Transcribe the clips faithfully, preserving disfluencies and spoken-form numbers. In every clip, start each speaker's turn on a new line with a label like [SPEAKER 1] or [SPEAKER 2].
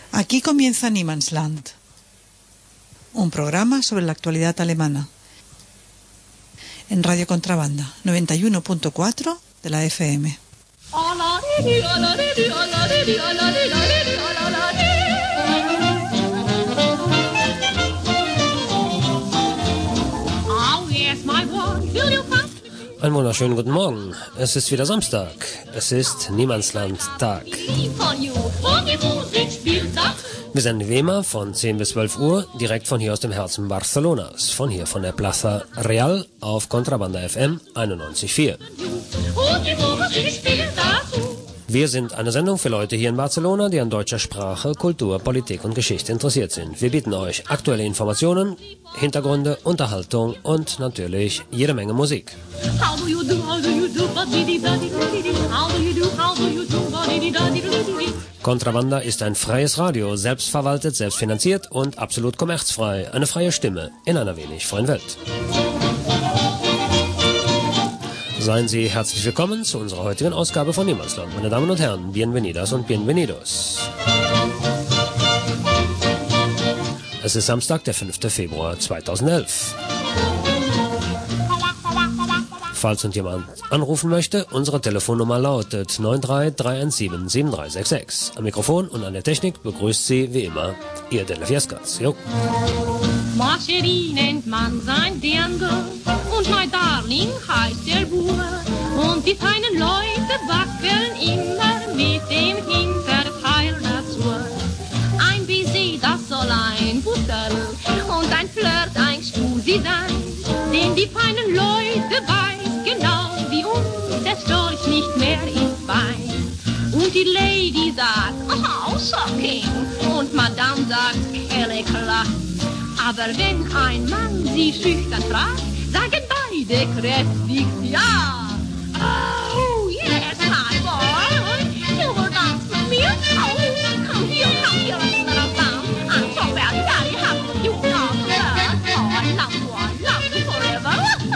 [SPEAKER 1] Aquí comienza Niemandsland, un programa sobre la actualidad alemana, en Radio Contrabanda noventa y uno punto cuatro de la F M.
[SPEAKER 2] Einen wunderschönen guten Morgen. Es ist wieder Samstag. Es ist Niemandsland-Tag. Wir senden wie immer von zehn bis zwölf Uhr direkt von hier aus dem Herzen Barcelonas. Von hier von der Plaza Real auf Contrabanda F M einundneunzig Komma vier. Wir sind eine Sendung für Leute hier in Barcelona, die an deutscher Sprache, Kultur, Politik und Geschichte interessiert sind. Wir bieten euch aktuelle Informationen, Hintergründe, Unterhaltung und natürlich jede Menge Musik. Contrabanda ist ein freies Radio, selbstverwaltet, selbstfinanziert und absolut kommerzfrei. Eine freie Stimme in einer wenig freien Welt. Seien Sie herzlich willkommen zu unserer heutigen Ausgabe von Niemandsland. Meine Damen und Herren, bienvenidas und bienvenidos. Es ist Samstag, der fünfte Februar zweitausendelf. Falls uns jemand anrufen möchte, unsere Telefonnummer lautet neun drei drei eins sieben sieben drei sechs sechs. Am Mikrofon und an der Technik begrüßt Sie wie immer Ihr Della Fiescas. Jo.
[SPEAKER 3] Marcherie nennt man sein Dirndl und mein Darling heißt der Bub. Und die feinen Leute wackeln immer mit dem Hinterteil dazu. Ein Baiser, das soll ein Fussel und ein Flirt ein Scusi sein. Denn die feinen Leute weiß genau, wie uns der Storch nicht mehr ist bei. Und die Lady sagt, oh, shocking. Und Madame sagt, quelle classe. Aber wenn ein Mann sie schüchtern fragt, sagen beide kräftig ja. Oh, yes, my boy. You will dance with me? Oh, come here, come here, little son. I'm so very, very happy you got love. Oh, I love you, I love you forever.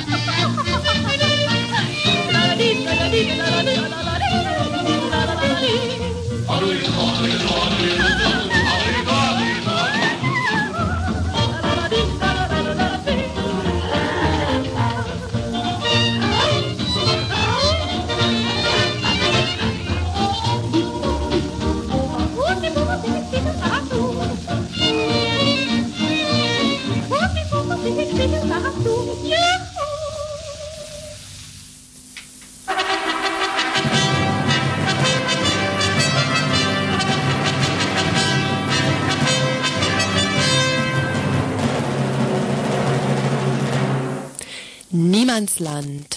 [SPEAKER 4] Niemandsland.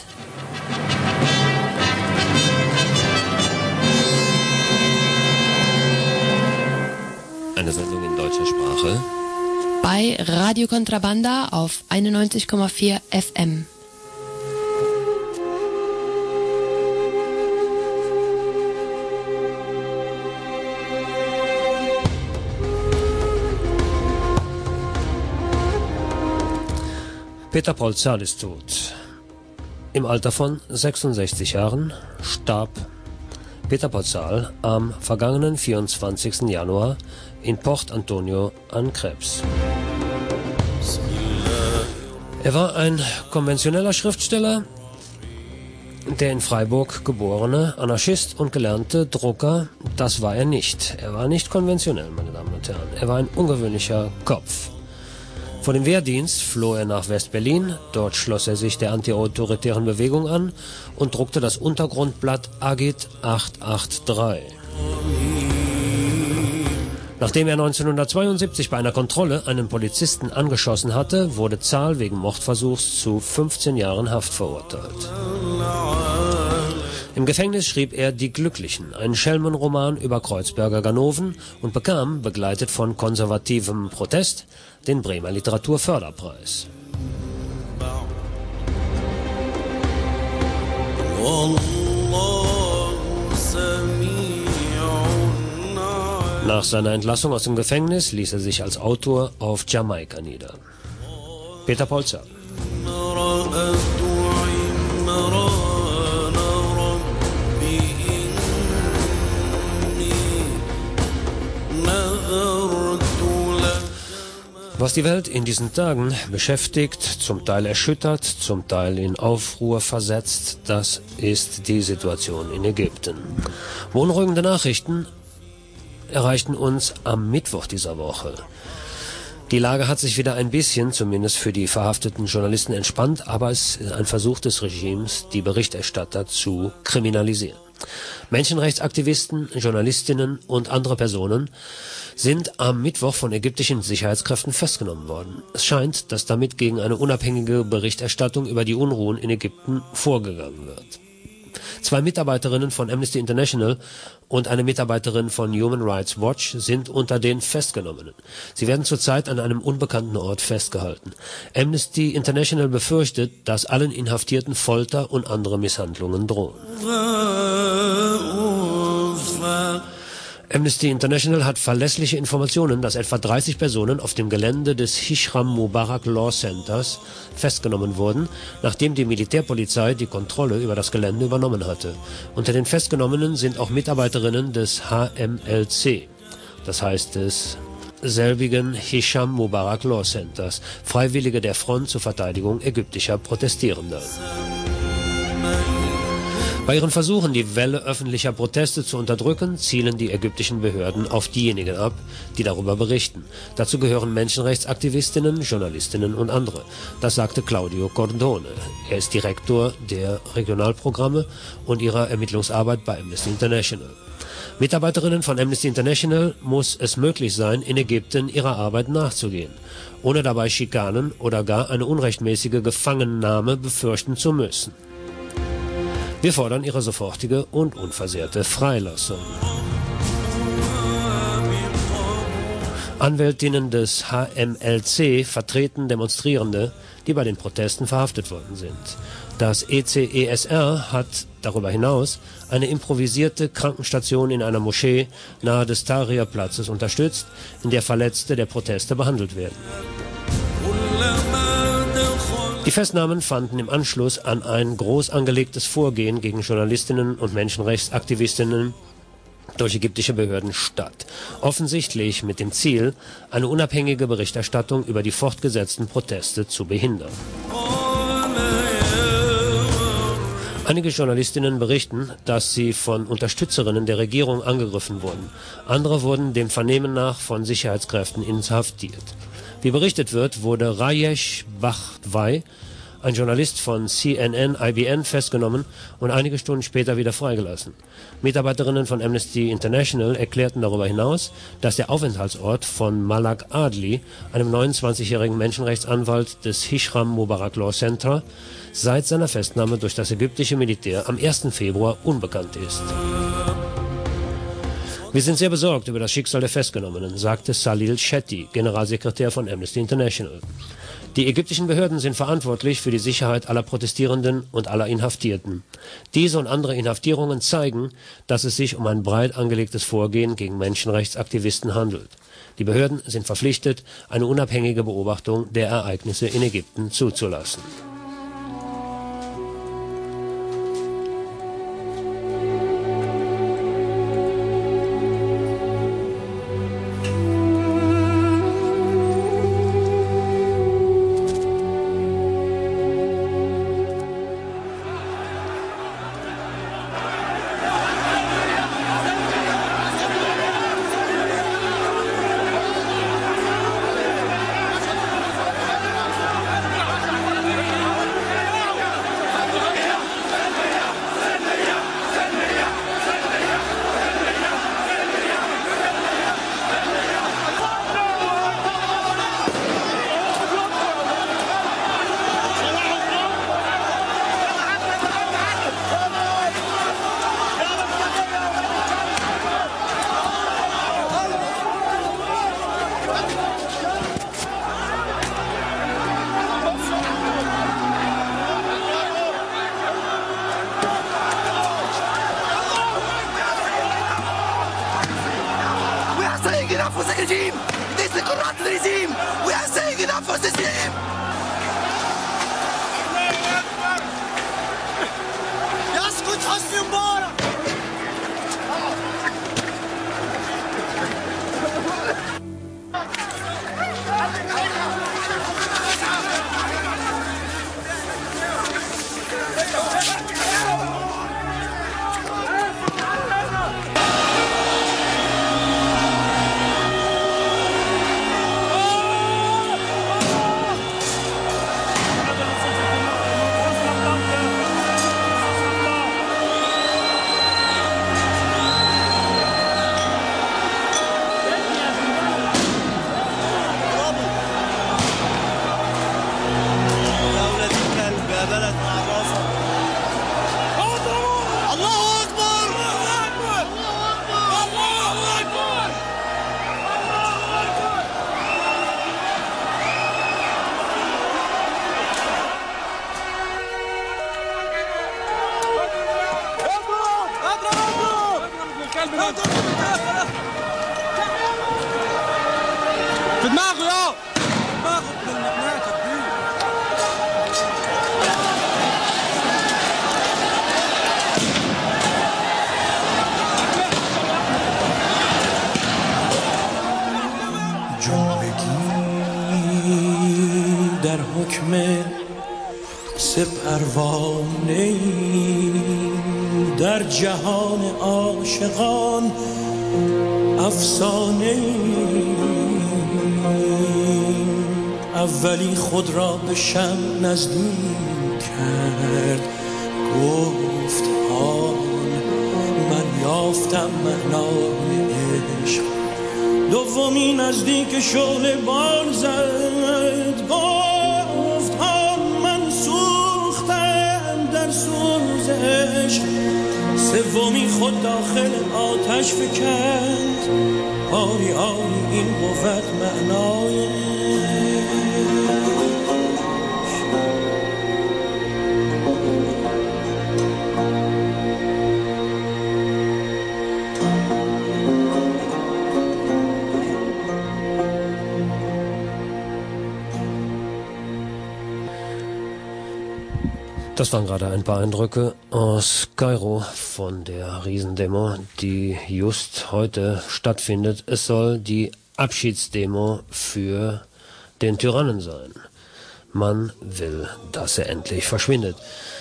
[SPEAKER 2] Eine Sendung in deutscher Sprache.
[SPEAKER 4] Bei Radio Contrabanda auf einundneunzig Komma vier F M.
[SPEAKER 2] Peter Polzal ist tot. Im Alter von sechsundsechzig Jahren starb Peter Polzal am vergangenen vierundzwanzigsten Januar in Port Antonio an Krebs. Er war ein konventioneller Schriftsteller, der in Freiburg geborene Anarchist und gelernte Drucker. Das war er nicht. Er war nicht konventionell, meine Damen und Herren. Er war ein ungewöhnlicher Kopf. Vor dem Wehrdienst floh er nach West-Berlin. Dort schloss er sich der antiautoritären Bewegung an und druckte das Untergrundblatt Agit achthundertdreiundachtzig. Nachdem er neunzehnhundertzweiundsiebzig bei einer Kontrolle einen Polizisten angeschossen hatte, wurde Zahl wegen Mordversuchs zu fünfzehn Jahren Haft verurteilt. Im Gefängnis schrieb er Die Glücklichen, einen Schelmenroman über Kreuzberger Ganoven, und bekam, begleitet von konservativem Protest, den Bremer Literaturförderpreis. Nach seiner Entlassung aus dem Gefängnis ließ er sich als Autor auf Jamaika nieder. Peter Polzal. Was die Welt in diesen Tagen beschäftigt, zum Teil erschüttert, zum Teil in Aufruhr versetzt, das ist die Situation in Ägypten. Beunruhigende Nachrichten erreichten uns am Mittwoch dieser Woche. Die Lage hat sich wieder ein bisschen, zumindest für die verhafteten Journalisten, entspannt, aber es ist ein Versuch des Regimes, die Berichterstatter zu kriminalisieren. Menschenrechtsaktivisten, Journalistinnen und andere Personen sind am Mittwoch von ägyptischen Sicherheitskräften festgenommen worden. Es scheint, dass damit gegen eine unabhängige Berichterstattung über die Unruhen in Ägypten vorgegangen wird. Zwei Mitarbeiterinnen von Amnesty International und eine Mitarbeiterin von Human Rights Watch sind unter den Festgenommenen. Sie werden zurzeit an einem unbekannten Ort festgehalten. Amnesty International befürchtet, dass allen Inhaftierten Folter und andere Misshandlungen drohen. Amnesty International hat verlässliche Informationen, dass etwa dreißig Personen auf dem Gelände des Hisham Mubarak Law Centers festgenommen wurden, nachdem die Militärpolizei die Kontrolle über das Gelände übernommen hatte. Unter den Festgenommenen sind auch Mitarbeiterinnen des H M L C, das heißt des selbigen Hisham Mubarak Law Centers, Freiwillige der Front zur Verteidigung ägyptischer Protestierender. Bei ihren Versuchen, die Welle öffentlicher Proteste zu unterdrücken, zielen die ägyptischen Behörden auf diejenigen ab, die darüber berichten. Dazu gehören Menschenrechtsaktivistinnen, Journalistinnen und andere. Das sagte Claudio Cordone. Er ist Direktor der Regionalprogramme und ihrer Ermittlungsarbeit bei Amnesty International. Mitarbeiterinnen von Amnesty International muss es möglich sein, in Ägypten ihrer Arbeit nachzugehen, ohne dabei Schikanen oder gar eine unrechtmäßige Gefangennahme befürchten zu müssen. Wir fordern ihre sofortige und unversehrte Freilassung. Anwältinnen des H M L C vertreten Demonstrierende, die bei den Protesten verhaftet worden sind. Das E C E S R hat darüber hinaus eine improvisierte Krankenstation in einer Moschee nahe des Tahrir-Platzes unterstützt, in der Verletzte der Proteste behandelt werden. Die Festnahmen fanden im Anschluss an ein groß angelegtes Vorgehen gegen Journalistinnen und Menschenrechtsaktivistinnen durch ägyptische Behörden statt. Offensichtlich mit dem Ziel, eine unabhängige Berichterstattung über die fortgesetzten Proteste zu behindern. Einige Journalistinnen berichten, dass sie von Unterstützerinnen der Regierung angegriffen wurden. Andere wurden dem Vernehmen nach von Sicherheitskräften inhaftiert. Wie berichtet wird, wurde Rajesh Bachwai, ein Journalist von C N N I B N, festgenommen und einige Stunden später wieder freigelassen. Mitarbeiterinnen von Amnesty International erklärten darüber hinaus, dass der Aufenthaltsort von Malak Adli, einem neunundzwanzigjährigen Menschenrechtsanwalt des Hisham Mubarak Law Center, seit seiner Festnahme durch das ägyptische Militär am ersten Februar unbekannt ist. Wir sind sehr besorgt über das Schicksal der Festgenommenen, sagte Salil Shetty, Generalsekretär von Amnesty International. Die ägyptischen Behörden sind verantwortlich für die Sicherheit aller Protestierenden und aller Inhaftierten. Diese und andere Inhaftierungen zeigen, dass es sich um ein breit angelegtes Vorgehen gegen Menschenrechtsaktivisten handelt. Die Behörden sind verpflichtet, eine unabhängige Beobachtung der Ereignisse in Ägypten zuzulassen.
[SPEAKER 5] بدماغه يا بدماغه بالمكناكه كبير.
[SPEAKER 6] جملگی در حکم سه پروانه در جهان عاشقان افسانه اولی خود را به شم نزدیک کرد گفت آن من یافتم معنای عشق دومی نزدیک شعله بال زد گفت آن من سوختم در سوز عشق سومی خود داخل آتش فکند آری آری این بود معنای
[SPEAKER 2] Das waren gerade ein paar Eindrücke aus Kairo von der Riesendemo, die just heute stattfindet. Es soll die Abschiedsdemo für den Tyrannen sein. Man will, dass er endlich verschwindet.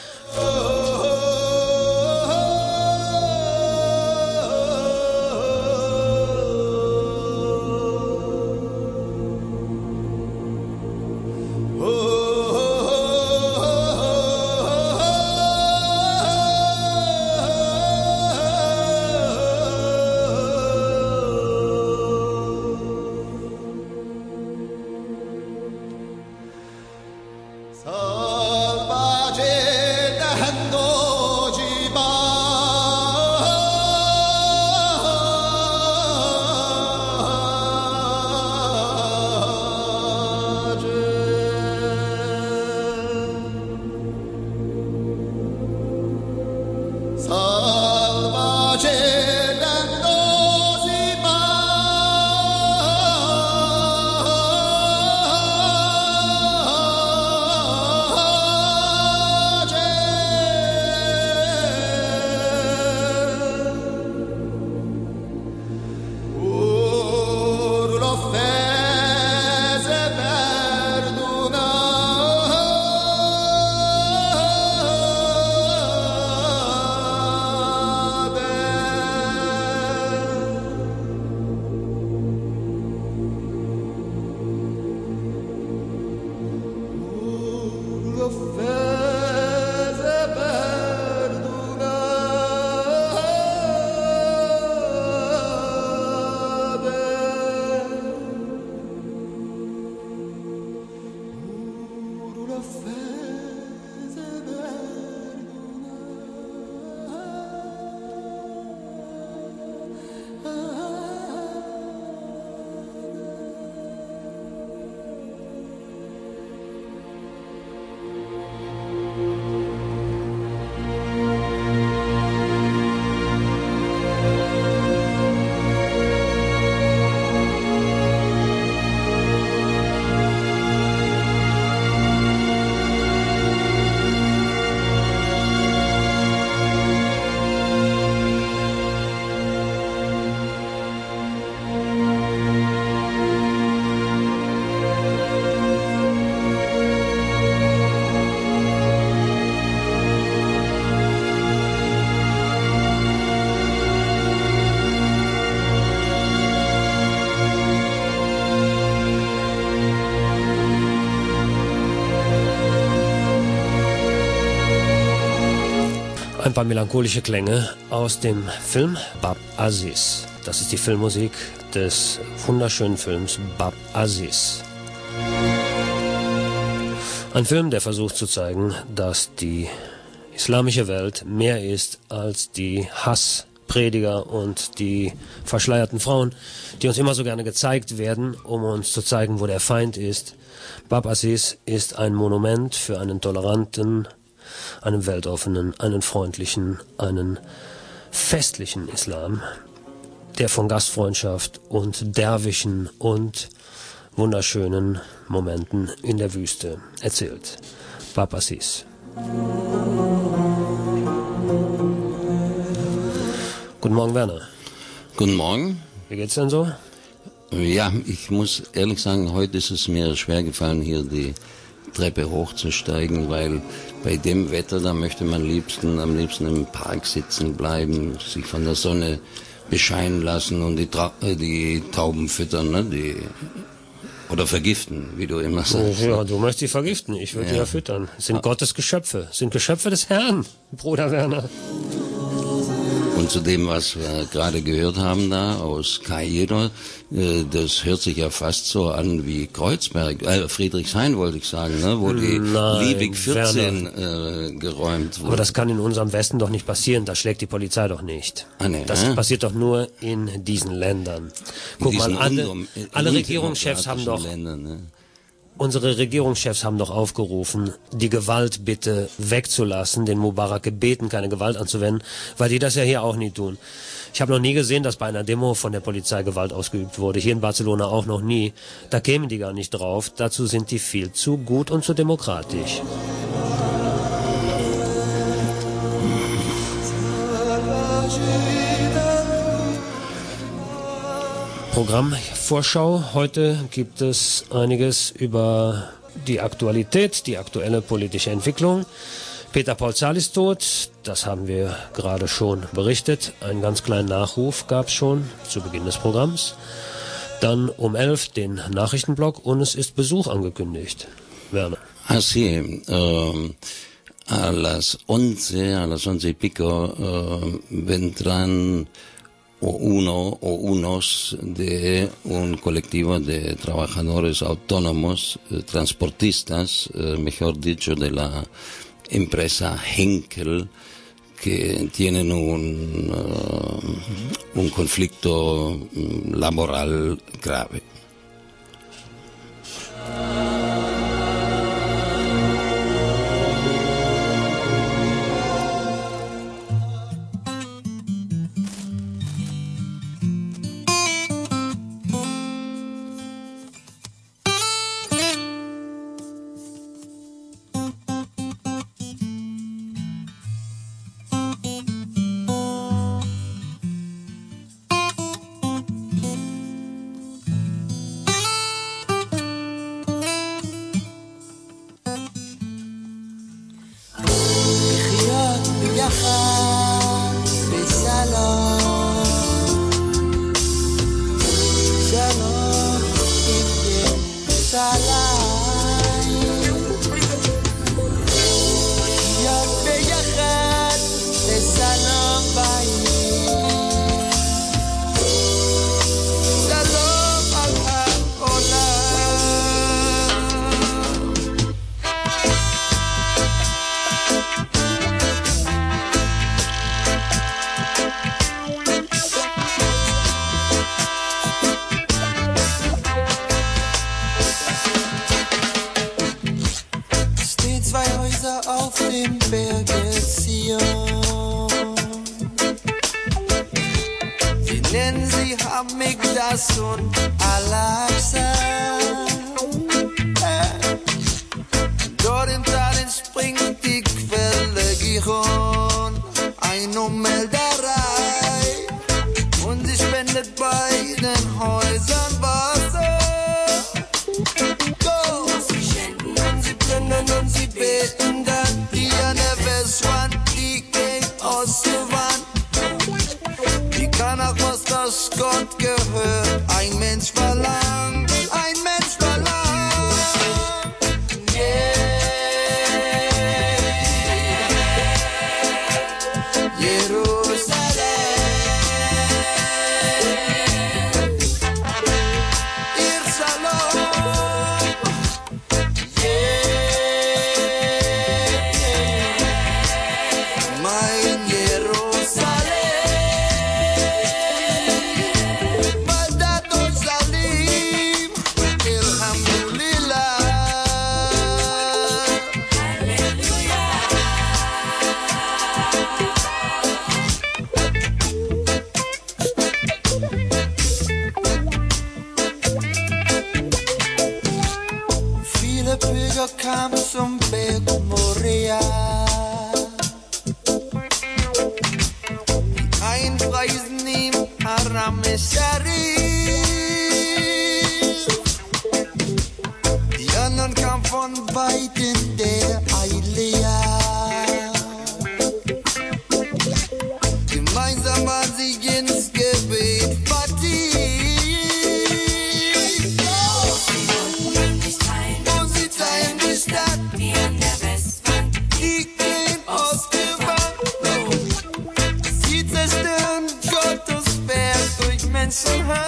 [SPEAKER 2] Ein paar melancholische Klänge aus dem Film Bab Aziz. Das ist die Filmmusik des wunderschönen Films Bab Aziz. Ein Film, der versucht zu zeigen, dass die islamische Welt mehr ist als die Hassprediger und die verschleierten Frauen, die uns immer so gerne gezeigt werden, um uns zu zeigen, wo der Feind ist. Bab Aziz ist ein Monument für einen toleranten, einen weltoffenen, einen freundlichen, einen festlichen Islam, der von Gastfreundschaft und Derwischen und wunderschönen Momenten in der Wüste erzählt. Papa Sis. Guten Morgen, Werner.
[SPEAKER 7] Guten Morgen.
[SPEAKER 2] Wie geht's denn so?
[SPEAKER 7] Ja, ich muss ehrlich sagen, heute ist es mir schwer gefallen, hier die Treppe hochzusteigen, weil bei dem Wetter, da möchte man liebsten, am liebsten im Park sitzen bleiben, sich von der Sonne bescheinen lassen und die, Tra die Tauben füttern, ne? Die, oder vergiften, wie du immer sagst.
[SPEAKER 2] Ja, du möchtest sie vergiften, ich würde ja. die ja füttern. Es sind ah. Gottes Geschöpfe, es sind Geschöpfe des Herrn, Bruder Werner.
[SPEAKER 7] Und zu dem, was wir gerade gehört haben da aus Kairo, äh, das hört sich ja fast so an wie Kreuzberg, äh, Friedrichshain wollte ich sagen, ne, wo die Nein, Liebig vierzehn äh, geräumt wurde.
[SPEAKER 2] Aber das kann in unserem Westen doch nicht passieren, da schlägt die Polizei doch nicht.
[SPEAKER 7] Ah, nee,
[SPEAKER 2] das
[SPEAKER 7] äh?
[SPEAKER 2] passiert doch nur in diesen Ländern.
[SPEAKER 7] In
[SPEAKER 2] Guck
[SPEAKER 7] diesen
[SPEAKER 2] mal, alle,
[SPEAKER 7] Undom,
[SPEAKER 2] alle Regierungschefs haben doch...
[SPEAKER 7] Ländern, ne?
[SPEAKER 2] Unsere Regierungschefs haben doch aufgerufen, die Gewalt bitte wegzulassen, den Mubarak gebeten, keine Gewalt anzuwenden, weil die das ja hier auch nie tun. Ich habe noch nie gesehen, dass bei einer Demo von der Polizei Gewalt ausgeübt wurde. Hier in Barcelona auch noch nie. Da kämen die gar nicht drauf. Dazu sind die viel zu gut und zu demokratisch. Programmvorschau. Heute gibt es einiges über die Aktualität, die aktuelle politische Entwicklung. Peter Paul Zahl ist tot, das haben wir gerade schon berichtet. Einen ganz kleinen Nachruf gab es schon zu Beginn des Programms. Dann um elf den Nachrichtenblock und es ist Besuch angekündigt. Werner.
[SPEAKER 7] Ah, sí. Um, a las once, a las once y pico, uh, vendrán o uno o unos de un colectivo de trabajadores autónomos, eh, transportistas, eh, mejor dicho, de la empresa Henkel, que tienen un, uh, un conflicto laboral grave.
[SPEAKER 8] Gott gehört, ein Mensch
[SPEAKER 6] Rebecca kam zum Berg Moria. Ein Preisen ihm Haram-e-Sharif. Die anderen kamen von beiden der Eilea. Gemeinsam waren sie ins Gebet vertieft. Und sie teilen die Stadt, die an der Westwand liegt in Ostgewand. Sie zerstören Gottes Werk durch Menschenhand.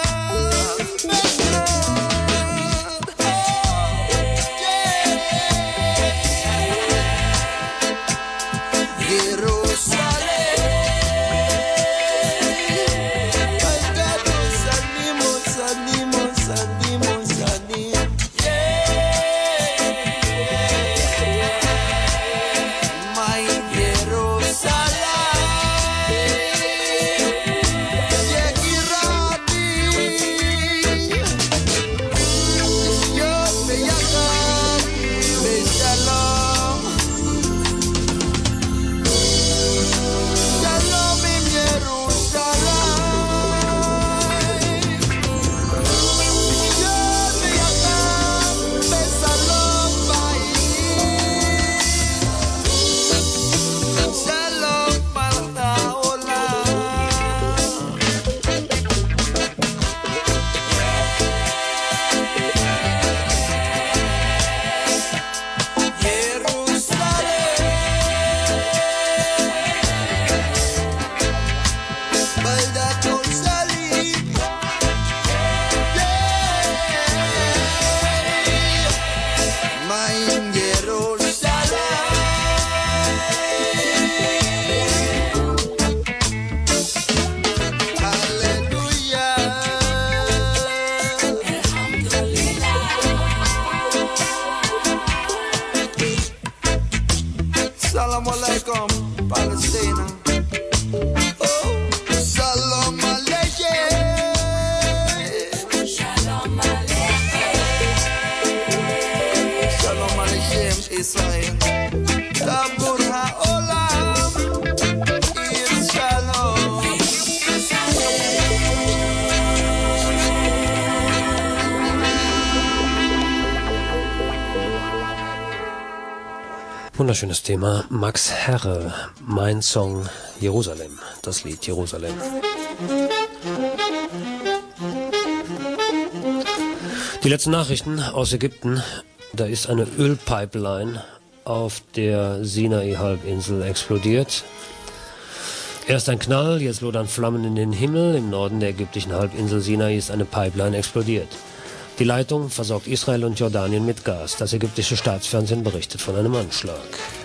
[SPEAKER 6] Salam alaikum, Palestina. Oh, salam alaikum. Shalom alaikum. Shalom alaikum, Israel. Tabur ha'olam. Ir shalom.
[SPEAKER 2] Wunderschönes Thema. Max Herre, mein Song Jerusalem, das Lied Jerusalem. Die letzten Nachrichten aus Ägypten. Da ist eine Ölpipeline auf der Sinai-Halbinsel explodiert. Erst ein Knall, jetzt lodern Flammen in den Himmel. Im Norden der ägyptischen Halbinsel Sinai ist eine Pipeline explodiert. Die Leitung versorgt Israel und Jordanien mit Gas. Das ägyptische Staatsfernsehen berichtet von einem Anschlag.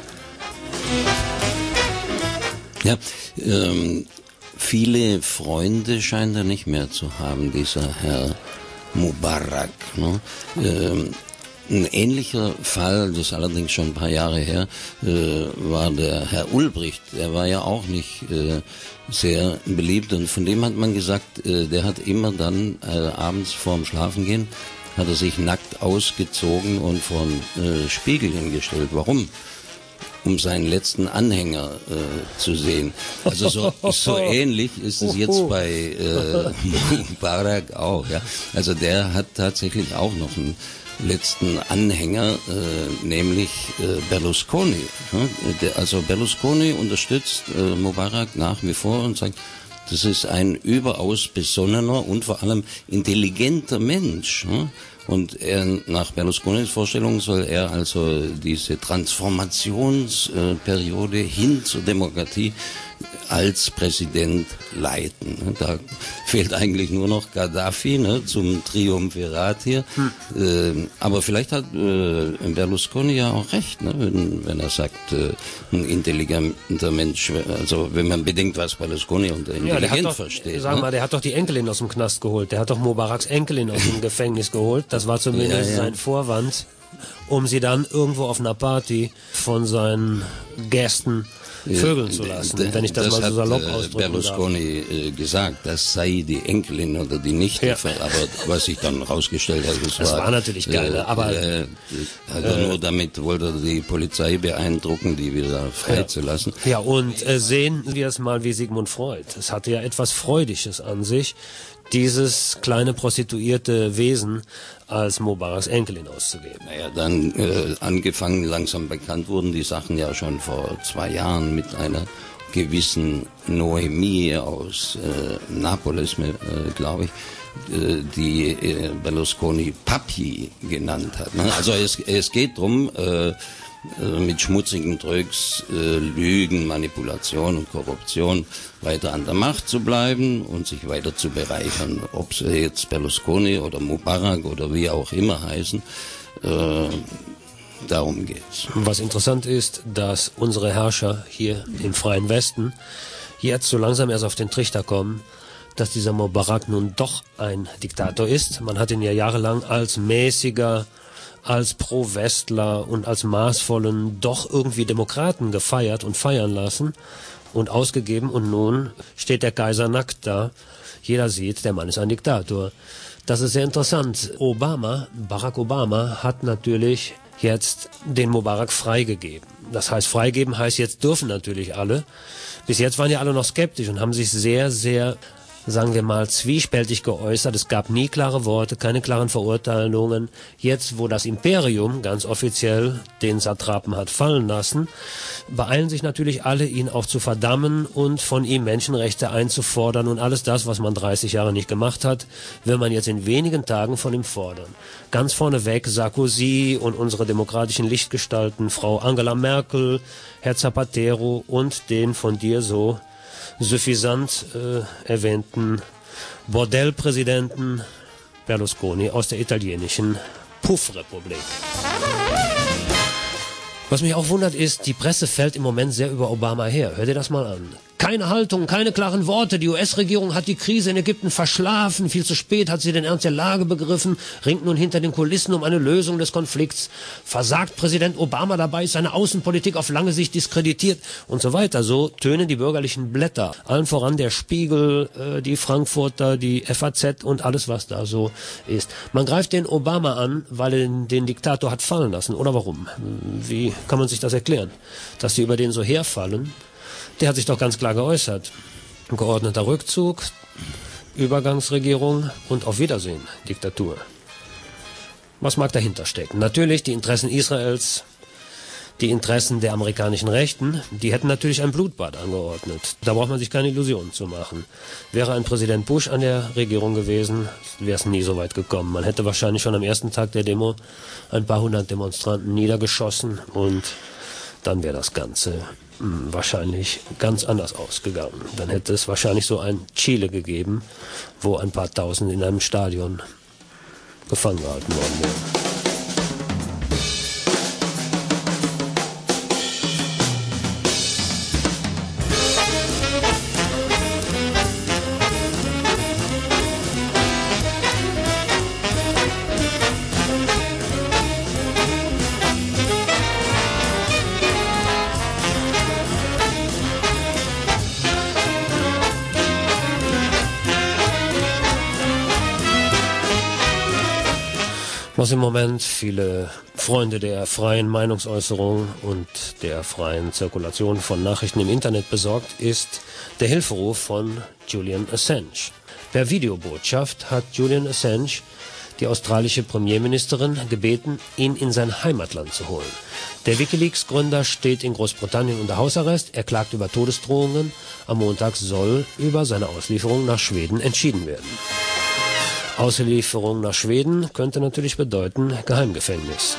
[SPEAKER 7] Ja, ähm, viele Freunde scheint er nicht mehr zu haben, dieser Herr Mubarak. Ne? Ähm, ein ähnlicher Fall, das ist allerdings schon ein paar Jahre her, äh, war der Herr Ulbricht. Der war ja auch nicht äh, sehr beliebt und von dem hat man gesagt, äh, der hat immer dann äh, abends vorm Schlafengehen, hat er sich nackt ausgezogen und vor den äh, Spiegel hingestellt. Warum? Um seinen letzten Anhänger äh, zu sehen. Also so, so ähnlich ist es jetzt bei äh, Mubarak auch. Ja? Also der hat tatsächlich auch noch einen letzten Anhänger, äh, nämlich äh, Berlusconi. Ja? Der, also Berlusconi unterstützt äh, Mubarak nach wie vor und sagt, das ist ein überaus besonnener und vor allem intelligenter Mensch. Ja? Und er, nach Berlusconis Vorstellung soll er also diese Transformationsperiode hin zur Demokratie als Präsident leiten. Da fehlt eigentlich nur noch Gaddafi, ne, zum Triumvirat hier. Hm. Äh, aber vielleicht hat äh, Berlusconi ja auch recht, ne, wenn, wenn er sagt, äh, ein intelligenter Mensch, also wenn man bedenkt, was Berlusconi unter intelligent ja, doch, versteht.
[SPEAKER 2] Sag
[SPEAKER 7] ne?
[SPEAKER 2] mal, der hat doch die Enkelin aus dem Knast geholt. Der hat doch Mubaraks Enkelin aus dem Gefängnis geholt. Das war zumindest ja, ja. sein Vorwand, um sie dann irgendwo auf einer Party von seinen Gästen vögeln zu lassen,
[SPEAKER 7] äh,
[SPEAKER 2] wenn ich das,
[SPEAKER 7] das
[SPEAKER 2] mal so salopp
[SPEAKER 7] hat, äh,
[SPEAKER 2] ausdrücken
[SPEAKER 7] Berlusconi
[SPEAKER 2] darf.
[SPEAKER 7] äh, gesagt, das sei die Enkelin oder die Nichte,
[SPEAKER 2] Ja.
[SPEAKER 7] aber was sich dann rausgestellt hat, das,
[SPEAKER 2] Das
[SPEAKER 7] war,
[SPEAKER 2] war natürlich geil,
[SPEAKER 7] äh,
[SPEAKER 2] aber-
[SPEAKER 7] äh, also nur damit wollte er die Polizei beeindrucken, die wieder freizulassen.
[SPEAKER 2] Ja, und äh, sehen wir es mal wie Sigmund Freud. Es hatte ja etwas Freudiges an sich, dieses kleine prostituierte Wesen als Mubaraks Enkelin auszugeben.
[SPEAKER 7] Naja, dann äh, angefangen, langsam bekannt wurden die Sachen ja schon vor zwei Jahren mit einer gewissen Noemie aus äh, Napolis, äh, glaube ich, äh, die äh, Berlusconi Papi genannt hat. Ne? Also es, es geht drum, äh, mit schmutzigen Tricks, äh, Lügen, Manipulation und Korruption weiter an der Macht zu bleiben und sich weiter zu bereichern. Ob sie jetzt Berlusconi oder Mubarak oder wie auch immer heißen, äh, darum geht's.
[SPEAKER 2] Was interessant ist, dass unsere Herrscher hier im freien Westen jetzt so langsam erst auf den Trichter kommen, dass dieser Mubarak nun doch ein Diktator ist. Man hat ihn ja jahrelang als mäßiger, als Pro-Westler und als maßvollen, doch irgendwie Demokraten gefeiert und feiern lassen und ausgegeben. Und nun steht der Kaiser nackt da. Jeder sieht, der Mann ist ein Diktator. Das ist sehr interessant. Obama, Barack Obama, hat natürlich jetzt den Mubarak freigegeben. Das heißt, freigeben heißt, jetzt dürfen natürlich alle. Bis jetzt waren ja alle noch skeptisch und haben sich sehr, sehr, sagen wir mal, zwiespältig geäußert. Es gab nie klare Worte, keine klaren Verurteilungen. Jetzt, wo das Imperium ganz offiziell den Satrapen hat fallen lassen, beeilen sich natürlich alle, ihn auch zu verdammen und von ihm Menschenrechte einzufordern. Und alles das, was man dreißig Jahre nicht gemacht hat, will man jetzt in wenigen Tagen von ihm fordern. Ganz vorneweg Sarkozy und unsere demokratischen Lichtgestalten, Frau Angela Merkel, Herr Zapatero und den von dir so suffisant äh, erwähnten Bordellpräsidenten Berlusconi aus der italienischen Puffrepublik. Was mich auch wundert ist, die Presse fällt im Moment sehr über Obama her. Hör dir das mal an. Keine Haltung, keine klaren Worte. Die U S-Regierung hat die Krise in Ägypten verschlafen. Viel zu spät hat sie den Ernst der Lage begriffen, ringt nun hinter den Kulissen um eine Lösung des Konflikts. Versagt Präsident Obama dabei, ist seine Außenpolitik auf lange Sicht diskreditiert und so weiter. So tönen die bürgerlichen Blätter. Allen voran der Spiegel, äh, die Frankfurter, die F A Z und alles, was da so ist. Man greift den Obama an, weil er den Diktator hat fallen lassen. Oder warum? Wie kann man sich das erklären? Dass die über den so herfallen? Der hat sich doch ganz klar geäußert. Geordneter Rückzug, Übergangsregierung und auf Wiedersehen, Diktatur. Was mag dahinter stecken? Natürlich die Interessen Israels, die Interessen der amerikanischen Rechten, die hätten natürlich ein Blutbad angeordnet. Da braucht man sich keine Illusionen zu machen. Wäre ein Präsident Bush an der Regierung gewesen, wäre es nie so weit gekommen. Man hätte wahrscheinlich schon am ersten Tag der Demo ein paar hundert Demonstranten niedergeschossen und dann wäre das Ganze mh, wahrscheinlich ganz anders ausgegangen. Dann hätte es wahrscheinlich so ein Chile gegeben, wo ein paar Tausend in einem Stadion gefangen gehalten worden wären. Was im Moment viele Freunde der freien Meinungsäußerung und der freien Zirkulation von Nachrichten im Internet besorgt, ist der Hilferuf von Julian Assange. Per Videobotschaft hat Julian Assange die australische Premierministerin gebeten, ihn in sein Heimatland zu holen. Der WikiLeaks-Gründer steht in Großbritannien unter Hausarrest. Er klagt über Todesdrohungen. Am Montag soll über seine Auslieferung nach Schweden entschieden werden. Auslieferung nach Schweden könnte natürlich bedeuten Geheimgefängnis.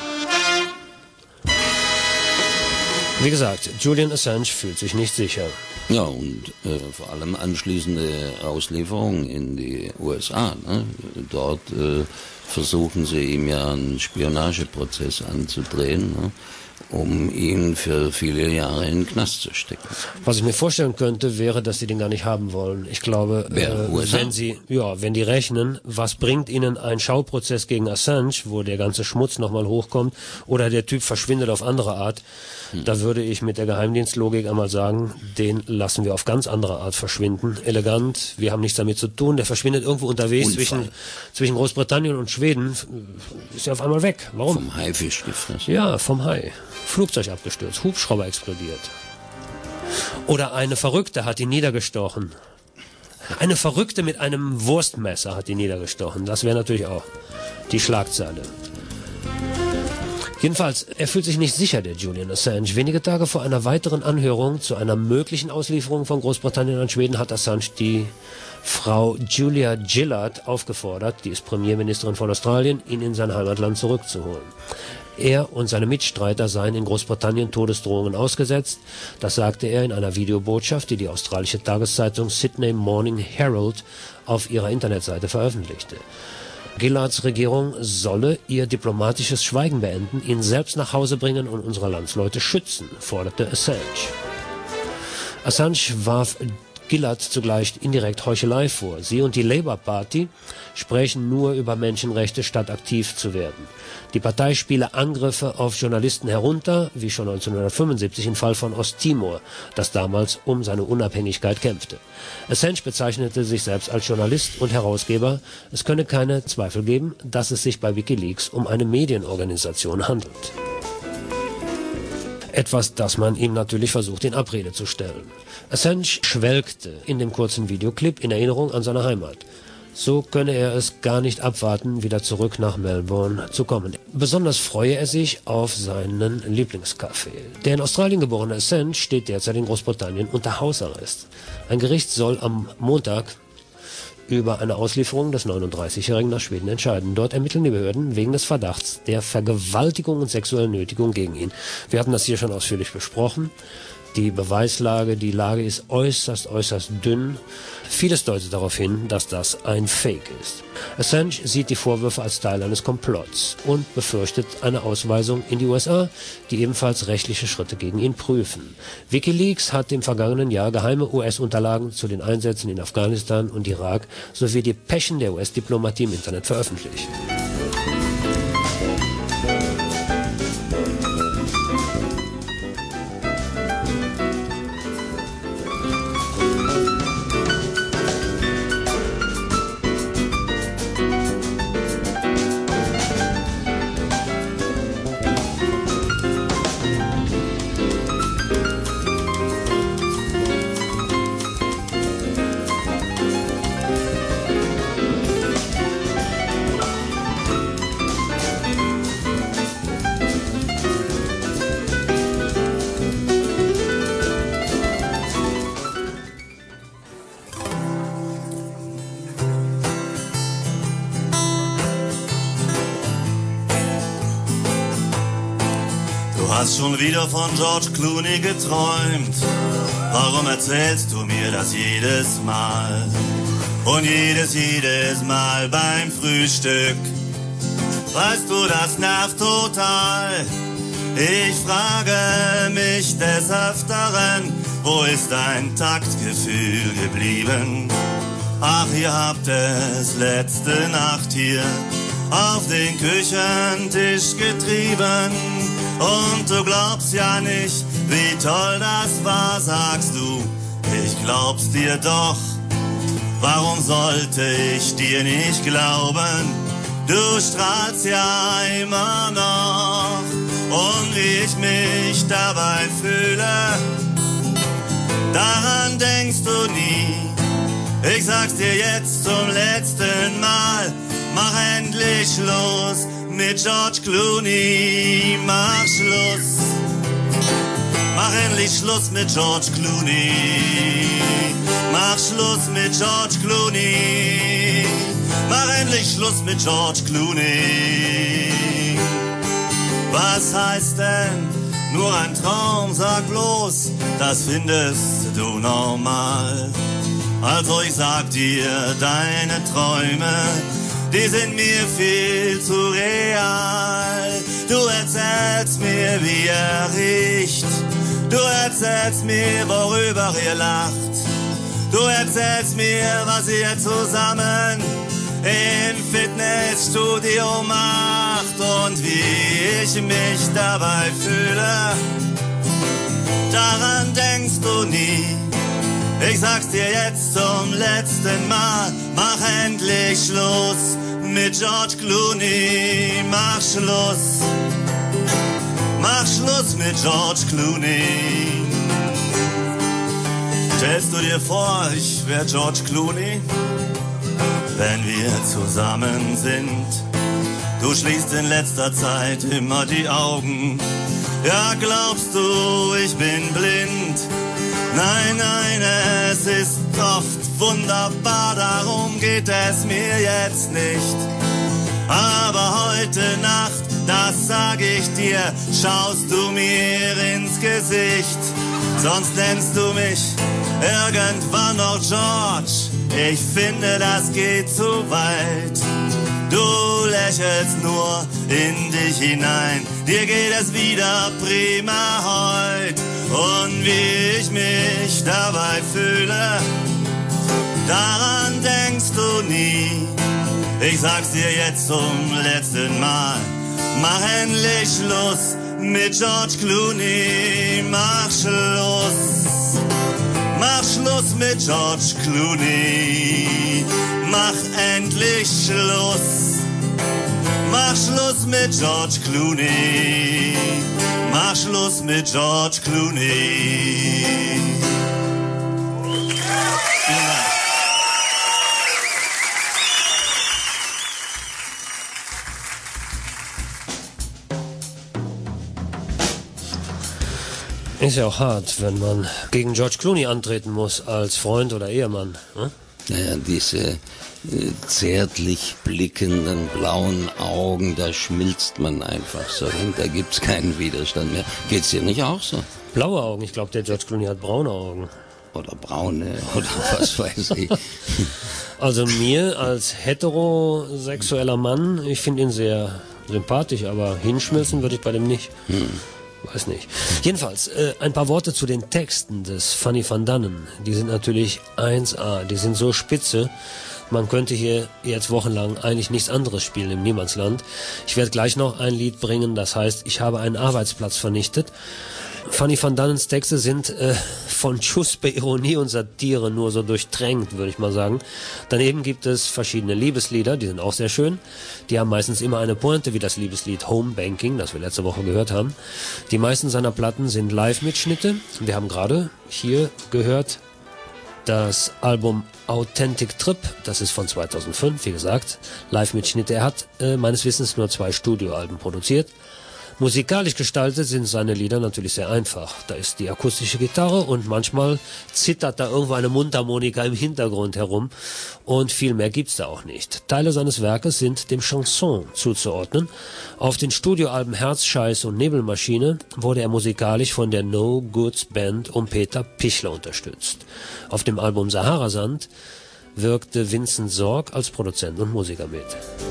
[SPEAKER 2] Wie gesagt, Julian Assange fühlt sich nicht sicher.
[SPEAKER 7] Ja, und äh, vor allem anschließende Auslieferung in die U S A. Ne? Dort äh, versuchen sie ihm ja einen Spionageprozess anzudrehen. Ne? um ihn für viele Jahre in den Knast zu stecken.
[SPEAKER 2] Was ich mir vorstellen könnte, wäre, dass sie den gar nicht haben wollen. Ich glaube,
[SPEAKER 7] Wer,
[SPEAKER 2] äh, wenn sie, ja, wenn die rechnen, was bringt ihnen ein Schauprozess gegen Assange, wo der ganze Schmutz nochmal hochkommt, oder der Typ verschwindet auf andere Art, hm. da würde ich mit der Geheimdienstlogik einmal sagen, den lassen wir auf ganz andere Art verschwinden. Elegant, wir haben nichts damit zu tun, der verschwindet irgendwo unterwegs zwischen, zwischen Großbritannien und Schweden, ist er auf einmal weg. Warum?
[SPEAKER 7] Vom Haifisch gefressen.
[SPEAKER 2] Ja, vom Hai. Flugzeug abgestürzt, Hubschrauber explodiert. Oder eine Verrückte hat ihn niedergestochen. Eine Verrückte mit einem Wurstmesser hat ihn niedergestochen. Das wäre natürlich auch die Schlagzeile. Jedenfalls, er fühlt sich nicht sicher, der Julian Assange. Wenige Tage vor einer weiteren Anhörung zu einer möglichen Auslieferung von Großbritannien an Schweden hat Assange die Frau Julia Gillard aufgefordert, die ist Premierministerin von Australien, ihn in sein Heimatland zurückzuholen. Er und seine Mitstreiter seien in Großbritannien Todesdrohungen ausgesetzt. Das sagte er in einer Videobotschaft, die die australische Tageszeitung Sydney Morning Herald auf ihrer Internetseite veröffentlichte. Gillards Regierung solle ihr diplomatisches Schweigen beenden, ihn selbst nach Hause bringen und unsere Landsleute schützen, forderte Assange. Assange warf Gillard zugleich indirekt Heuchelei vor. Sie und die Labour Party sprechen nur über Menschenrechte, statt aktiv zu werden. Die Partei spiele Angriffe auf Journalisten herunter, wie schon neunzehnhundertfünfundsiebzig im Fall von Osttimor, das damals um seine Unabhängigkeit kämpfte. Assange bezeichnete sich selbst als Journalist und Herausgeber. Es könne keine Zweifel geben, dass es sich bei WikiLeaks um eine Medienorganisation handelt. Etwas, das man ihm natürlich versucht, in Abrede zu stellen. Assange schwelgte in dem kurzen Videoclip in Erinnerung an seine Heimat. So könne er es gar nicht abwarten, wieder zurück nach Melbourne zu kommen. Besonders freue er sich auf seinen Lieblingscafé. Der in Australien geborene Assange steht derzeit in Großbritannien unter Hausarrest. Ein Gericht soll am Montag über eine Auslieferung des neununddreißigjährigen nach Schweden entscheiden. Dort ermitteln die Behörden wegen des Verdachts der Vergewaltigung und sexuellen Nötigung gegen ihn. Wir hatten das hier schon ausführlich besprochen. Die Beweislage, die Lage ist äußerst, äußerst dünn. Vieles deutet darauf hin, dass das ein Fake ist. Assange sieht die Vorwürfe als Teil eines Komplotts und befürchtet eine Ausweisung in die U S A, die ebenfalls rechtliche Schritte gegen ihn prüfen. WikiLeaks hat im vergangenen Jahr geheime U S-Unterlagen zu den Einsätzen in Afghanistan und Irak sowie die Pechen der U S-Diplomatie im Internet veröffentlicht.
[SPEAKER 8] Hast schon wieder von George Clooney geträumt? Warum erzählst du mir das jedes Mal? Und jedes, jedes Mal beim Frühstück. Weißt du, das nervt total. Ich frage mich des Öfteren, wo ist dein Taktgefühl geblieben? Ach, ihr habt es letzte Nacht hier auf den Küchentisch getrieben. Und du glaubst ja nicht, wie toll das war, sagst du, ich glaub's dir doch. Warum sollte ich dir nicht glauben? Du strahlst ja immer noch. Und wie ich mich dabei fühle, daran denkst du nie. Ich sag's dir jetzt zum letzten Mal, mach endlich Schluss mit George Clooney, mach Schluss. Mach endlich Schluss mit George Clooney. Mach Schluss mit George Clooney. Mach endlich Schluss mit George Clooney. Was heißt denn nur ein Traum? Sag bloß, das findest du normal. Also ich sag dir, deine Träume, die sind mir viel zu real. Du erzählst erzählst mir, wie er riecht. Du erzählst mir, worüber ihr lacht. Du erzählst mir, was ihr zusammen im Fitnessstudio macht und wie ich mich dabei fühle. Daran denkst du nie. Ich sag's dir jetzt zum letzten Mal, mach endlich Schluss mit George Clooney. Mach Schluss, mach Schluss mit George Clooney. Stellst du dir vor, ich wär George Clooney, wenn wir zusammen sind? Du schließt in letzter Zeit immer die Augen. Ja, glaubst du, ich bin blind? Nein, nein, es ist oft wunderbar, darum geht es mir jetzt nicht. Aber heute Nacht, das sag ich dir, schaust du mir ins Gesicht. Sonst nennst du mich irgendwann noch George. Ich finde, das geht zu weit. Du lächelst nur in dich hinein, dir geht es wieder prima heut. Und wie ich mich dabei fühle, daran denkst du nie. Ich sag's dir jetzt zum letzten Mal, mach endlich Schluss mit George Clooney. Mach Schluss, mach Schluss mit George Clooney. Mach endlich Schluss, mach Schluss mit George Clooney. Mach Schluss mit George Clooney.
[SPEAKER 2] Ist ja auch hart, wenn man gegen George Clooney antreten muss als Freund oder Ehemann. Ne?
[SPEAKER 7] Naja, diese äh, zärtlich blickenden blauen Augen, da schmilzt man einfach so hin, da gibt's keinen Widerstand mehr. Geht's dir nicht auch so?
[SPEAKER 2] Blaue Augen, ich glaube, der George Clooney hat braune Augen.
[SPEAKER 7] Oder braune, oder was weiß ich.
[SPEAKER 2] Also mir als heterosexueller Mann, ich finde ihn sehr sympathisch, aber hinschmilzen würde ich bei dem nicht. Hm. Weiß nicht. Jedenfalls, äh, ein paar Worte zu den Texten des Fanny van Dannen. Die sind natürlich eins A, die sind so spitze, man könnte hier jetzt wochenlang eigentlich nichts anderes spielen im Niemandsland. Ich werde gleich noch ein Lied bringen, das heißt, ich habe einen Arbeitsplatz vernichtet. Fanny van Dannens Texte sind äh, von Schuss bei Ironie und Satire nur so durchtränkt, würde ich mal sagen. Daneben gibt es verschiedene Liebeslieder, die sind auch sehr schön. Die haben meistens immer eine Pointe, wie das Liebeslied Home Banking, das wir letzte Woche gehört haben. Die meisten seiner Platten sind Live-Mitschnitte. Wir haben gerade hier gehört das Album Authentic Trip, das ist von zweitausendfünf, wie gesagt, Live-Mitschnitte. Er hat äh, meines Wissens nur zwei Studioalben produziert. Musikalisch gestaltet sind seine Lieder natürlich sehr einfach. Da ist die akustische Gitarre und manchmal zittert da irgendwo eine Mundharmonika im Hintergrund herum und viel mehr gibt's da auch nicht. Teile seines Werkes sind dem Chanson zuzuordnen. Auf den Studioalben Herz, Scheiß und Nebelmaschine wurde er musikalisch von der No Goods Band um Peter Pichler unterstützt. Auf dem Album Saharasand wirkte Vincent Sorg als Produzent und Musiker mit.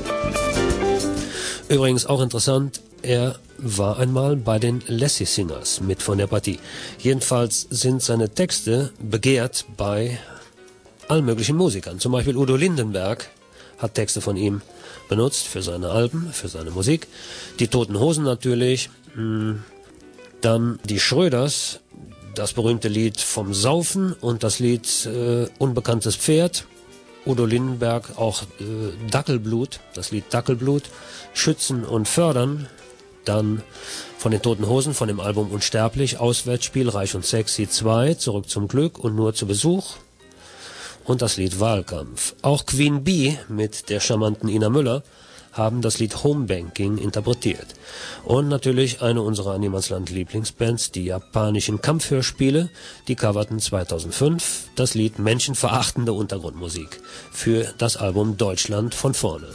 [SPEAKER 2] Übrigens auch interessant, er war einmal bei den Lassie Singers mit von der Partie. Jedenfalls sind seine Texte begehrt bei allen möglichen Musikern. Zum Beispiel Udo Lindenberg hat Texte von ihm benutzt für seine Alben, für seine Musik. Die Toten Hosen natürlich. Dann die Schröders, das berühmte Lied vom Saufen und das Lied äh, Unbekanntes Pferd. Udo Lindenberg auch äh, Dackelblut, das Lied Dackelblut. Schützen und Fördern. Dann von den Toten Hosen, von dem Album Unsterblich, Auswärtsspiel, Reich und Sexy zwei, Zurück zum Glück und Nur zu Besuch. Und das Lied Wahlkampf. Auch Queen Bee mit der charmanten Ina Müller haben das Lied Homebanking interpretiert. Und natürlich eine unserer Niemandsland-Lieblingsbands, die japanischen Kampfhörspiele, die coverten zweitausendfünf das Lied Menschenverachtende Untergrundmusik für das Album Deutschland von vorne.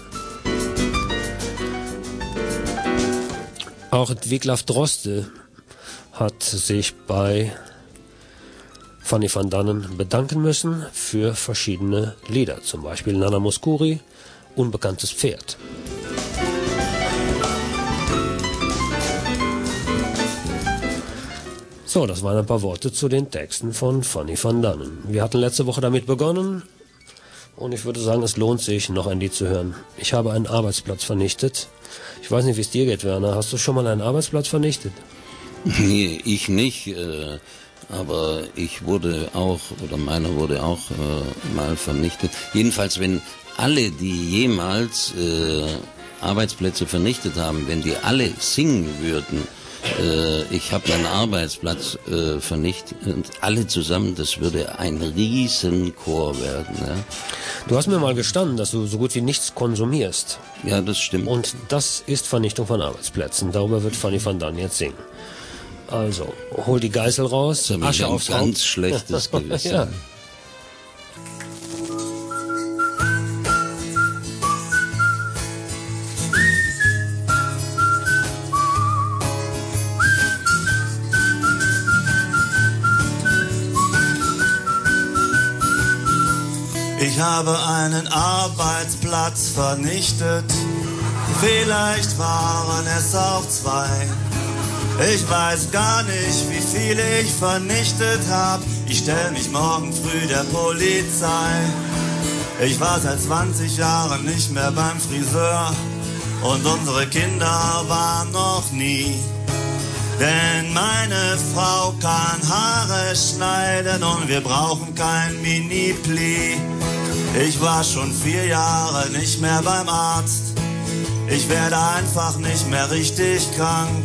[SPEAKER 2] Auch Wiglaf Droste hat sich bei Fanny van Dannen bedanken müssen für verschiedene Lieder, zum Beispiel Nana Mouskouri, Unbekanntes Pferd. So, das waren ein paar Worte zu den Texten von Fanny van Dannen. Wir hatten letzte Woche damit begonnen und ich würde sagen, es lohnt sich, noch ein Lied zu hören. Ich habe einen Arbeitsplatz vernichtet. Ich weiß nicht, wie es dir geht, Werner. Hast du schon mal einen Arbeitsplatz vernichtet?
[SPEAKER 7] Nee, ich nicht, äh, aber ich wurde auch, oder meiner wurde auch äh, mal vernichtet. Jedenfalls, wenn alle, die jemals äh, Arbeitsplätze vernichtet haben, wenn die alle singen würden, äh, ich habe meinen Arbeitsplatz äh, vernichtet, und alle zusammen, das würde ein Riesenchor werden. Ja.
[SPEAKER 2] Du hast mir mal gestanden, dass du so gut wie nichts konsumierst.
[SPEAKER 7] Ja, das stimmt.
[SPEAKER 2] Und das ist Vernichtung von Arbeitsplätzen. Darüber wird Fanny van Dannen jetzt singen. Also, hol die Geißel raus,
[SPEAKER 7] das
[SPEAKER 2] Asche
[SPEAKER 7] ein
[SPEAKER 2] aufs
[SPEAKER 7] ganz
[SPEAKER 2] Haupt.
[SPEAKER 7] schlechtes Gewissen.
[SPEAKER 2] Ja.
[SPEAKER 8] Ich habe einen Arbeitsplatz vernichtet, vielleicht waren es auch zwei. Ich weiß gar nicht, wie viele ich vernichtet hab. Ich stell mich morgen früh der Polizei. Ich war seit zwanzig Jahren nicht mehr beim Friseur und unsere Kinder waren noch nie. Denn meine Frau kann Haare schneiden und wir brauchen kein Mini-Pli. Ich war schon vier Jahre nicht mehr beim Arzt. Ich werde einfach nicht mehr richtig krank.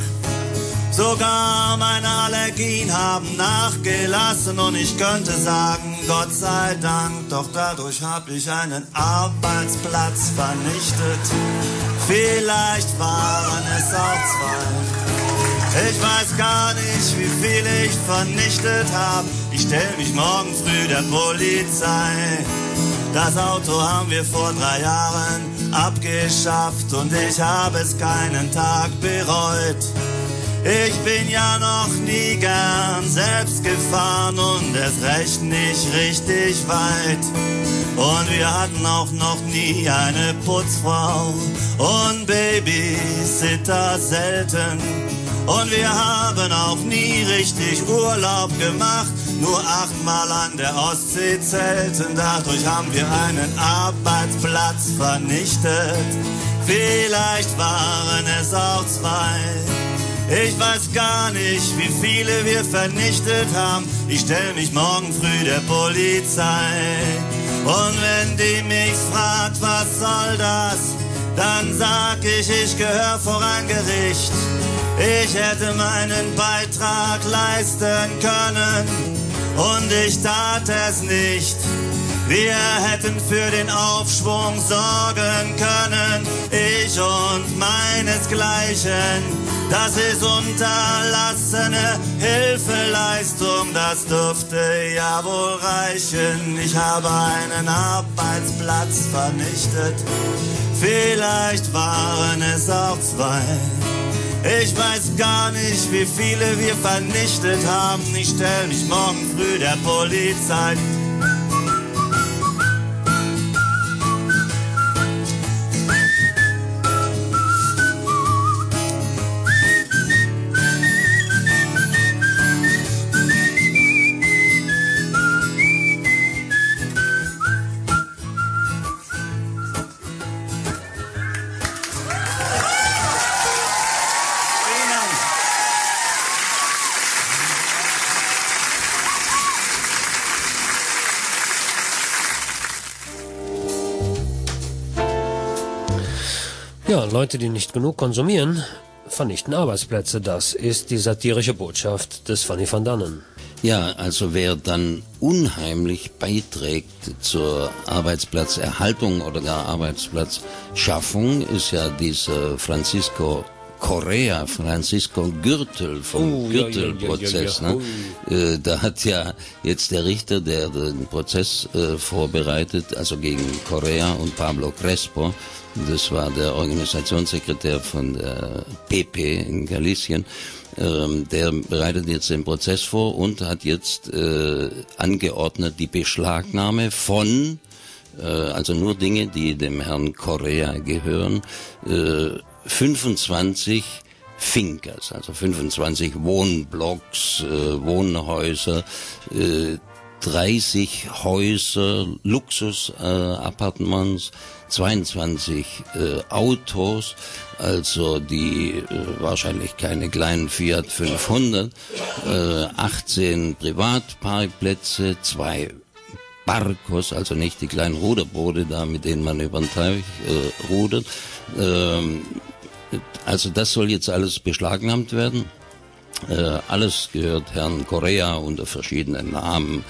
[SPEAKER 8] Sogar meine Allergien haben nachgelassen und ich könnte sagen, Gott sei Dank. Doch dadurch habe ich einen Arbeitsplatz vernichtet. Vielleicht waren es auch zwei. Ich weiß gar nicht, wie viele ich vernichtet habe. Ich stell mich morgen früh der Polizei. Das Auto haben wir vor drei Jahren abgeschafft und ich habe es keinen Tag bereut. Ich bin ja noch nie gern selbst gefahren und erst recht nicht richtig weit. Und wir hatten auch noch nie eine Putzfrau und Babysitter selten. Und wir haben auch nie richtig Urlaub gemacht, nur achtmal an der Ostsee zelten. Dadurch haben wir einen Arbeitsplatz vernichtet. Vielleicht waren es auch zwei. Ich weiß gar nicht, wie viele wir vernichtet haben. Ich stell mich morgen früh der Polizei. Und wenn die mich fragt, was soll das, dann sag ich, ich gehör vor ein Gericht. Ich hätte meinen Beitrag leisten können und ich tat es nicht. Wir hätten für den Aufschwung sorgen können, ich und meinesgleichen. Das ist unterlassene Hilfeleistung, das dürfte ja wohl reichen. Ich habe einen Arbeitsplatz vernichtet, vielleicht waren es auch zwei. Ich weiß gar nicht, wie viele wir vernichtet haben. Ich stell mich morgen früh der Polizei.
[SPEAKER 2] Ja, Leute, die nicht genug konsumieren, vernichten Arbeitsplätze. Das ist die satirische Botschaft des Fanny van Dannen.
[SPEAKER 7] Ja, also wer dann unheimlich beiträgt zur Arbeitsplatzerhaltung oder gar Arbeitsplatzschaffung, ist ja dieser Francisco Correa, Francisco Gürtel vom
[SPEAKER 2] oh,
[SPEAKER 7] Gürtelprozess. Ja, ja, ja, ja, ja. Ne? Äh, da hat ja jetzt der Richter, der den Prozess äh, vorbereitet, also gegen Correa und Pablo Crespo, das war der Organisationssekretär von der P P in Galicien, ähm, der bereitet jetzt den Prozess vor und hat jetzt äh, angeordnet die Beschlagnahme von, äh, also nur Dinge, die dem Herrn Correa gehören, äh, fünfundzwanzig Fincas, also fünfundzwanzig Wohnblocks, äh, Wohnhäuser, äh, dreißig Häuser, Luxus-Appartements, äh, zweiundzwanzig äh, Autos, also die äh, wahrscheinlich keine kleinen Fiat fünfhundert, äh, achtzehn Privatparkplätze, zwei Barcos, also nicht die kleinen Ruderboote da, mit denen man über den Teich äh, rudert. Ähm, also das soll jetzt alles beschlagnahmt werden. Äh, alles gehört Herrn Correa unter verschiedenen Namen,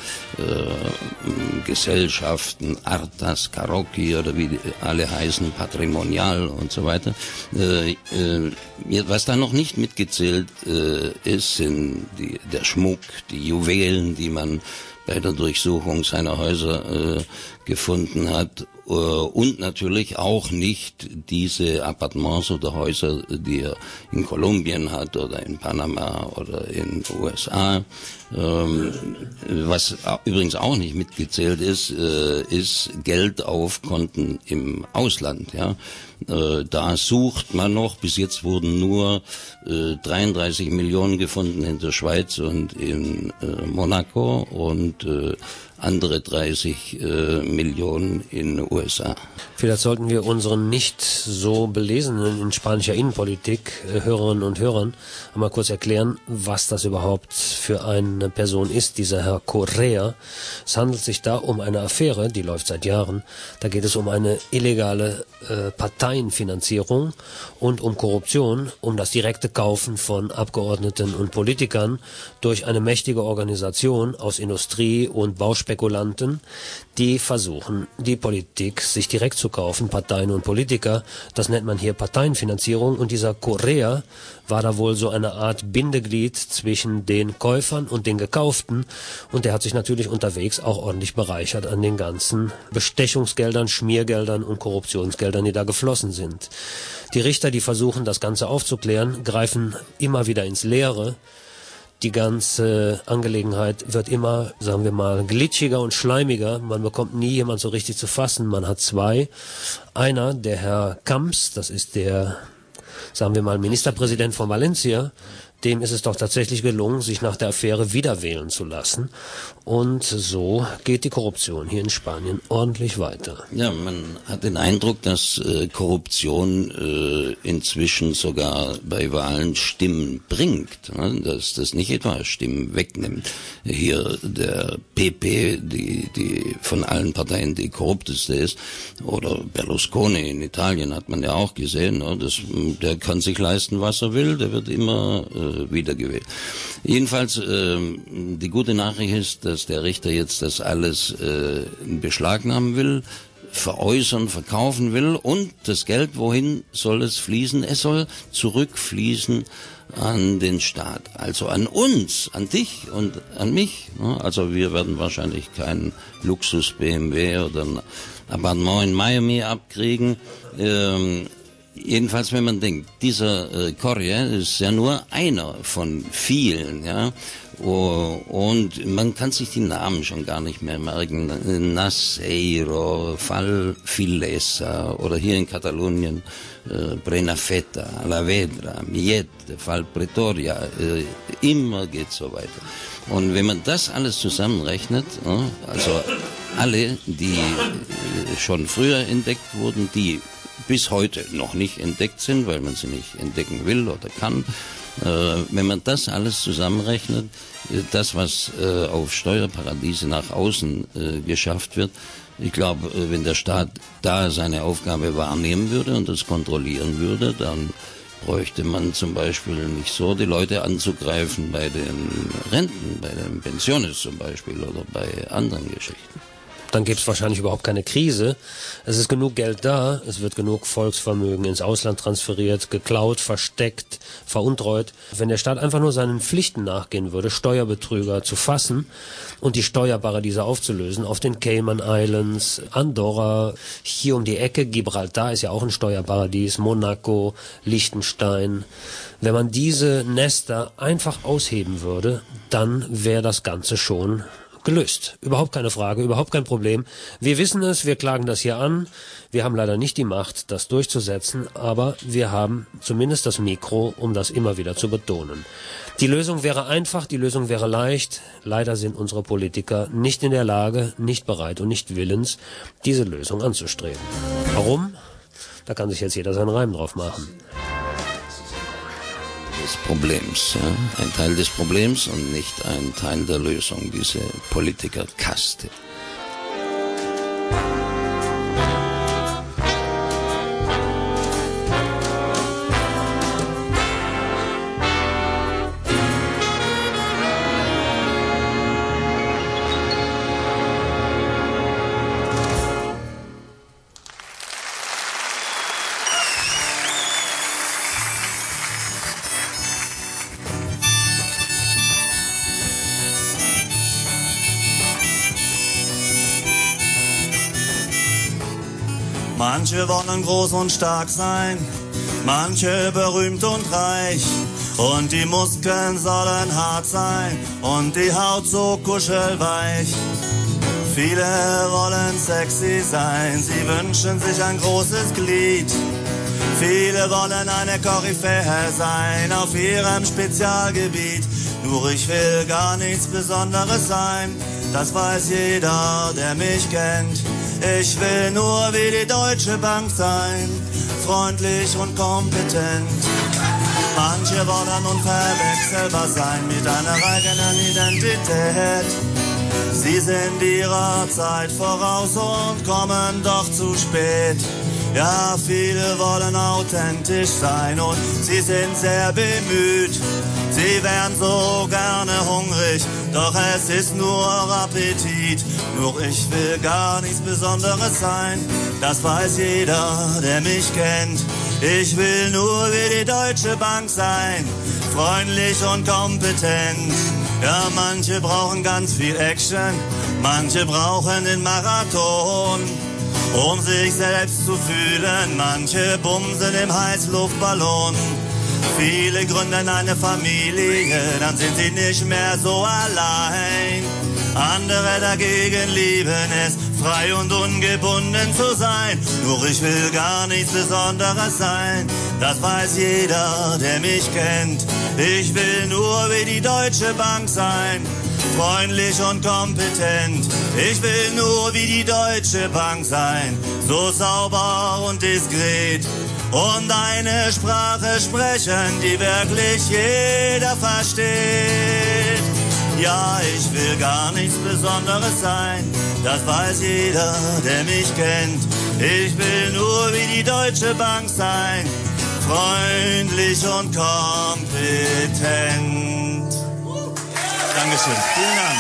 [SPEAKER 7] äh, Gesellschaften, Artas, Carocci oder wie die alle heißen, Patrimonial und so weiter. Äh, äh, was da noch nicht mitgezählt äh, ist, sind die, der Schmuck, die Juwelen, die man bei der Durchsuchung seiner Häuser äh, gefunden hat, äh, und natürlich auch nicht diese Appartements oder Häuser, die er in Kolumbien hat oder in Panama oder in den U S A. Ähm, was übrigens auch nicht mitgezählt ist, äh, ist Geld auf Konten im Ausland. Ja, äh, da sucht man noch. Bis jetzt wurden nur äh, dreiunddreißig Millionen gefunden in der Schweiz und in äh, Monaco und äh, andere dreißig äh, Millionen in den U S A.
[SPEAKER 2] Vielleicht sollten wir unseren nicht so belesenen in spanischer Innenpolitik äh, Hörerinnen und Hörern einmal kurz erklären, was das überhaupt für eine Person ist, dieser Herr Correa. Es handelt sich da um eine Affäre, die läuft seit Jahren. Da geht es um eine illegale äh, Parteienfinanzierung und um Korruption, um das direkte Kaufen von Abgeordneten und Politikern durch eine mächtige Organisation aus Industrie und Bauspekulanten, die versuchen, die Politik sich direkt zu kaufen, Parteien und Politiker. Das nennt man hier Parteienfinanzierung. Und dieser Correa war da wohl so eine Art Bindeglied zwischen den Käufern und den Gekauften. Und der hat sich natürlich unterwegs auch ordentlich bereichert an den ganzen Bestechungsgeldern, Schmiergeldern und Korruptionsgeldern, die da geflossen sind. Die Richter, die versuchen, das Ganze aufzuklären, greifen immer wieder ins Leere. Die ganze Angelegenheit wird immer, sagen wir mal, glitschiger und schleimiger. Man bekommt nie jemand so richtig zu fassen. Man hat zwei. Einer, der Herr Camps, das ist der, sagen wir mal, Ministerpräsident von Valencia, dem ist es doch tatsächlich gelungen, sich nach der Affäre wiederwählen zu lassen. Und so geht die Korruption hier in Spanien ordentlich weiter.
[SPEAKER 7] Ja, man hat den Eindruck, dass äh, Korruption äh, inzwischen sogar bei Wahlen Stimmen bringt, ne? Dass das nicht etwa Stimmen wegnimmt. Hier der P P, die, die von allen Parteien die korrupteste ist, oder Berlusconi in Italien hat man ja auch gesehen, ne? Das, der kann sich leisten, was er will, der wird immer äh, wiedergewählt. Jedenfalls, äh, die gute Nachricht ist, dass der Richter jetzt das alles äh, beschlagnahmen will, veräußern, verkaufen will, und das Geld, wohin soll es fließen? Es soll zurückfließen an den Staat, also an uns, an dich und an mich. Also wir werden wahrscheinlich keinen Luxus-B M W oder ein Appartement in Miami abkriegen. Ähm, Jedenfalls, wenn man denkt, dieser äh, Correa ist ja nur einer von vielen, ja, oh, und man kann sich die Namen schon gar nicht mehr merken. Naseiro, Fall Filesa oder hier in Katalonien äh, Brenafeta, Alavedra, Millet, Fall Pretoria, äh, immer geht so weiter. Und wenn man das alles zusammenrechnet, äh, also alle, die äh, schon früher entdeckt wurden, die bis heute noch nicht entdeckt sind, weil man sie nicht entdecken will oder kann. Äh, wenn man das alles zusammenrechnet, äh, das, was äh, auf Steuerparadiese nach außen äh, geschafft wird, ich glaube, äh, wenn der Staat da seine Aufgabe wahrnehmen würde und das kontrollieren würde, dann bräuchte man zum Beispiel nicht so die Leute anzugreifen bei den Renten, bei den Pensionen zum Beispiel oder bei anderen Geschichten.
[SPEAKER 2] Dann gibt es wahrscheinlich überhaupt keine Krise. Es ist genug Geld da, es wird genug Volksvermögen ins Ausland transferiert, geklaut, versteckt, veruntreut. Wenn der Staat einfach nur seinen Pflichten nachgehen würde, Steuerbetrüger zu fassen und die Steuerparadiese aufzulösen, auf den Cayman Islands, Andorra, hier um die Ecke, Gibraltar ist ja auch ein Steuerparadies, Monaco, Liechtenstein. Wenn man diese Nester einfach ausheben würde, dann wäre das Ganze schon gelöst. Überhaupt keine Frage, überhaupt kein Problem. Wir wissen es, wir klagen das hier an. Wir haben leider nicht die Macht, das durchzusetzen, aber wir haben zumindest das Mikro, um das immer wieder zu betonen. Die Lösung wäre einfach, die Lösung wäre leicht. Leider sind unsere Politiker nicht in der Lage, nicht bereit und nicht willens, diese Lösung anzustreben. Warum? Da kann sich jetzt jeder seinen Reim drauf machen.
[SPEAKER 7] Des Problems, ja? Ein Teil des Problems und nicht ein Teil der Lösung, diese Politikerkaste.
[SPEAKER 8] Manche wollen groß und stark sein, manche berühmt und reich. Und die Muskeln sollen hart sein und die Haut so kuschelweich. Viele wollen sexy sein, sie wünschen sich ein großes Glied. Viele wollen eine Koryphäe sein auf ihrem Spezialgebiet. Nur ich will gar nichts Besonderes sein, das weiß jeder, der mich kennt. Ich will nur wie die Deutsche Bank sein, freundlich und kompetent. Manche wollen unverwechselbar sein mit einer eigenen Identität. Sie sind ihrer Zeit voraus und kommen doch zu spät. Ja, viele wollen authentisch sein und sie sind sehr bemüht. Sie wären so gerne hungrig, doch es ist nur Appetit. Nur ich will gar nichts Besonderes sein, das weiß jeder, der mich kennt. Ich will nur wie die Deutsche Bank sein, freundlich und kompetent. Ja, manche brauchen ganz viel Action, manche brauchen den Marathon, um sich selbst zu fühlen. Manche bumsen im Heißluftballon. Viele gründen eine Familie, dann sind sie nicht mehr so allein. Andere dagegen lieben es, frei und ungebunden zu sein. Nur ich will gar nichts Besonderes sein, das weiß jeder, der mich kennt. Ich will nur wie die Deutsche Bank sein, freundlich und kompetent. Ich will nur wie die Deutsche Bank sein, so sauber und diskret. Und eine Sprache sprechen, die wirklich jeder versteht. Ja, ich will gar nichts Besonderes sein, das weiß jeder, der mich kennt. Ich will nur wie die Deutsche Bank sein, freundlich und kompetent. Dankeschön, vielen Dank.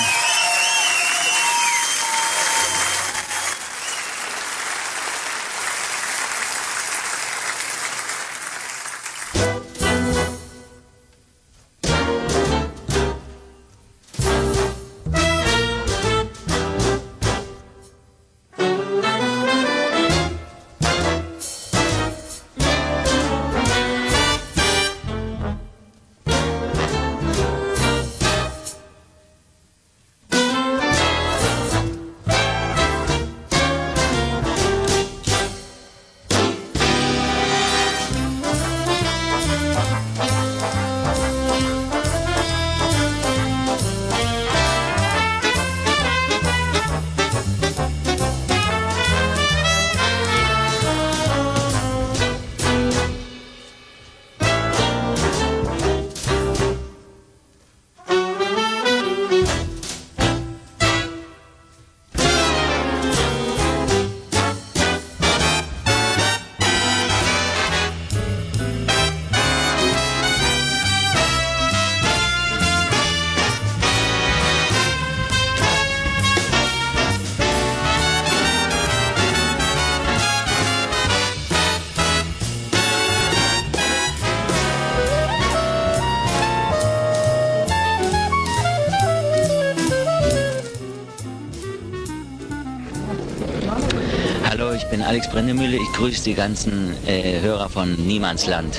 [SPEAKER 9] Ich bin Alex Brendemühle, ich grüße die ganzen äh, Hörer von Niemandsland.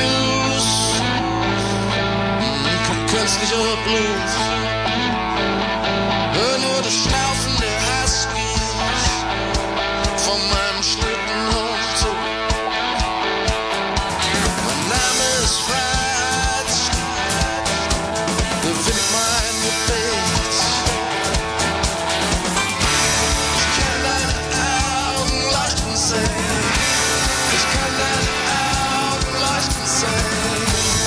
[SPEAKER 10] Blues, kein künstlicher Blues. Hör nur das Schnaufen der Huskies von meinem Schlittenhund. Mein Name ist Freiheit, bewegt mein Gebet. Ich kann deine Augen leuchten sehen. Ich kann deine Augen leuchten sehen.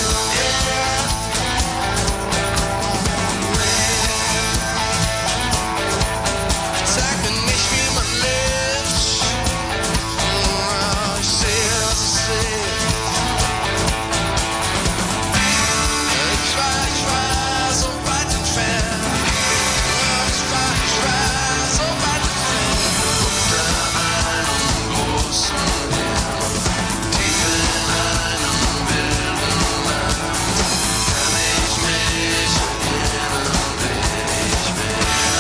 [SPEAKER 10] Sag mir nicht, wie man lebt. Oh, ich sehe, was ich sehe. Ich war, ich war so weit entfernt. Ich war, ich war so weit entfernt. Unter einem großen Himmel, tief in einem wilden Land, kann ich mich erinnern, wer ich bin.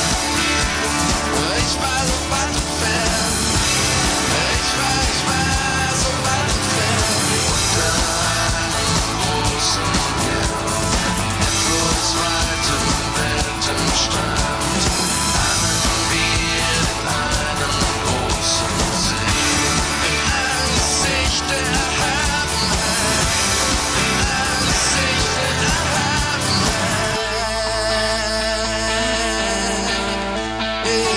[SPEAKER 10] Ich war so weit entfernt. Ich war, ich war so weit entfernt. Unter einem großen Himmel, endlos weitem Weltenstrand, ahnen wir in einem großen See. Im Angesicht der Erhabenheit, im Angesicht der Erhabenheit. Yeah.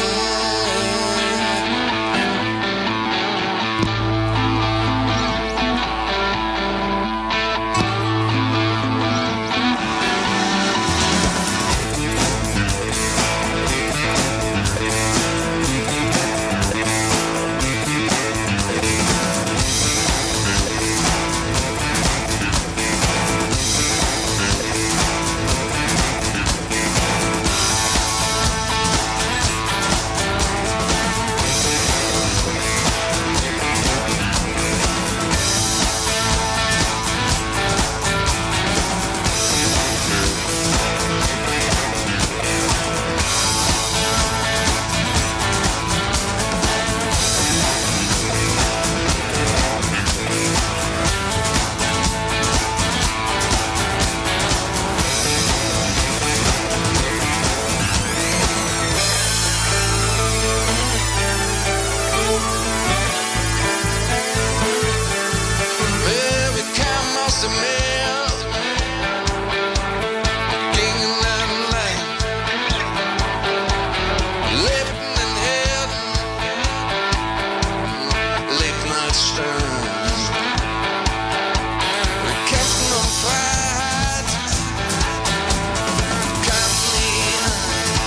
[SPEAKER 10] Wir kamen aus dem Meer, gingen an Land, lebten in Herden, lebten als Stern. Wir kämpften um Freiheit, kannten nie an.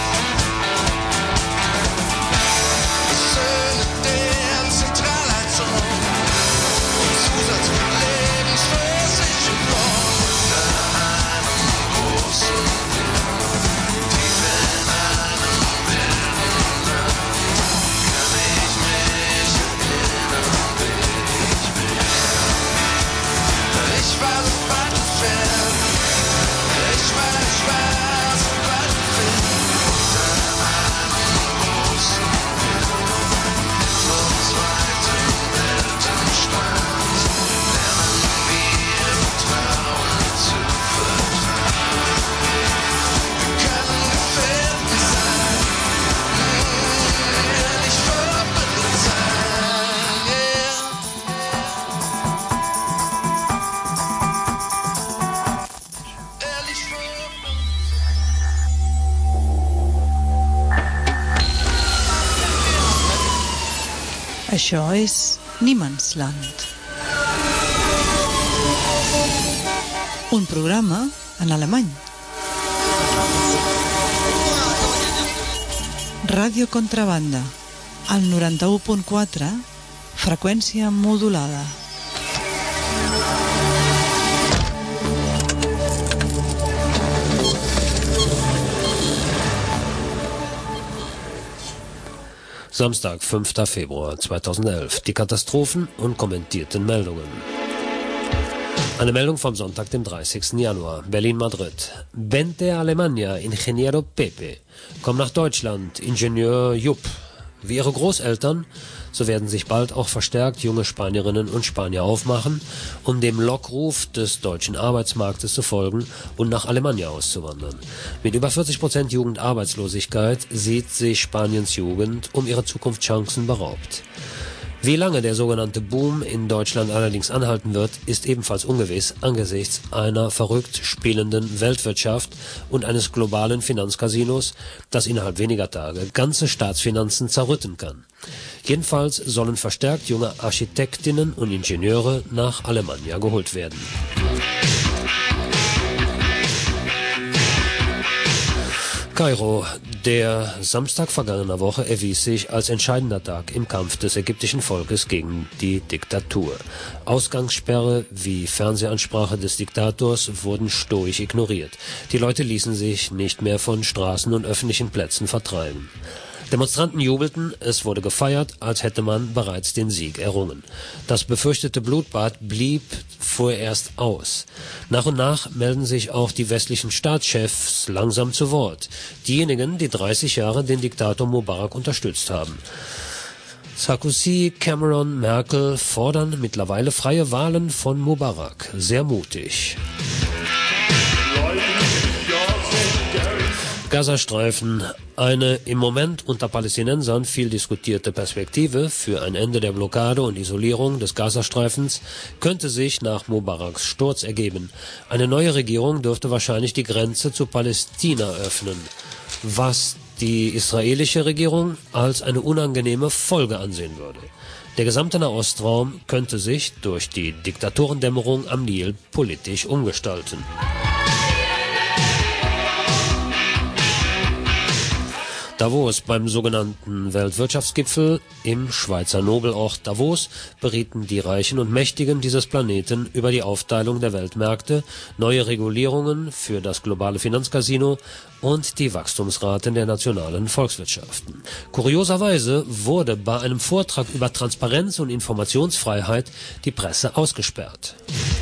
[SPEAKER 10] Söhne der Zentralleitung, Zusatz mit Lebensversicherung. Unter einem großen Himmel, tief in einem wilden Land, kann ich mich erinnern, wer ich bin. Ich war so weit entfernt. Ich war, ich war so weit entfernt. Unter einem großen Himmel, endlos weitem Weltenstrand, lernen wir Vertrauen zu vertrauen. Wir können Gefährten sein, ehrlich verbündet sein, yeah. Ehrlich verbündet.
[SPEAKER 1] Això és Niemandsland. Un programa en alemany. Ràdio Contrabanda, al noranta-u punt quatre, freqüència modulada.
[SPEAKER 2] Samstag, fünfter Februar zweitausendelf. Die Katastrophen und kommentierten Meldungen. Eine Meldung vom Sonntag, dem dreißigsten Januar. Berlin-Madrid. Vente a Alemania, Ingeniero Pepe. Kommt nach Deutschland, Ingenieur Jupp. Wie ihre Großeltern so werden sich bald auch verstärkt junge Spanierinnen und Spanier aufmachen, um dem Lockruf des deutschen Arbeitsmarktes zu folgen und nach Alemannia auszuwandern. Mit über vierzig Prozent Jugendarbeitslosigkeit sieht sich Spaniens Jugend um ihre Zukunftschancen beraubt. Wie lange der sogenannte Boom in Deutschland allerdings anhalten wird, ist ebenfalls ungewiss angesichts einer verrückt spielenden Weltwirtschaft und eines globalen Finanzcasinos, das innerhalb weniger Tage ganze Staatsfinanzen zerrütten kann. Jedenfalls sollen verstärkt junge Architektinnen und Ingenieure nach Alemannia geholt werden. Kairo. Der Samstag vergangener Woche erwies sich als entscheidender Tag im Kampf des ägyptischen Volkes gegen die Diktatur. Ausgangssperre wie Fernsehansprache des Diktators wurden stoisch ignoriert. Die Leute ließen sich nicht mehr von Straßen und öffentlichen Plätzen vertreiben. Demonstranten jubelten, es wurde gefeiert, als hätte man bereits den Sieg errungen. Das befürchtete Blutbad blieb vorerst aus. Nach und nach melden sich auch die westlichen Staatschefs langsam zu Wort. Diejenigen, die dreißig Jahre den Diktator Mubarak unterstützt haben. Sarkozy, Cameron, Merkel fordern mittlerweile freie Wahlen von Mubarak. Sehr mutig. Gazastreifen. Eine im Moment unter Palästinensern viel diskutierte Perspektive für ein Ende der Blockade und Isolierung des Gazastreifens könnte sich nach Mubaraks Sturz ergeben. Eine neue Regierung dürfte wahrscheinlich die Grenze zu Palästina öffnen, was die israelische Regierung als eine unangenehme Folge ansehen würde. Der gesamte Nahostraum könnte sich durch die Diktatorendämmerung am Nil politisch umgestalten. Davos. Beim sogenannten Weltwirtschaftsgipfel im Schweizer Nobelort Davos berieten die Reichen und Mächtigen dieses Planeten über die Aufteilung der Weltmärkte, neue Regulierungen für das globale Finanzcasino und die Wachstumsraten der nationalen Volkswirtschaften. Kurioserweise wurde bei einem Vortrag über Transparenz und Informationsfreiheit die Presse ausgesperrt.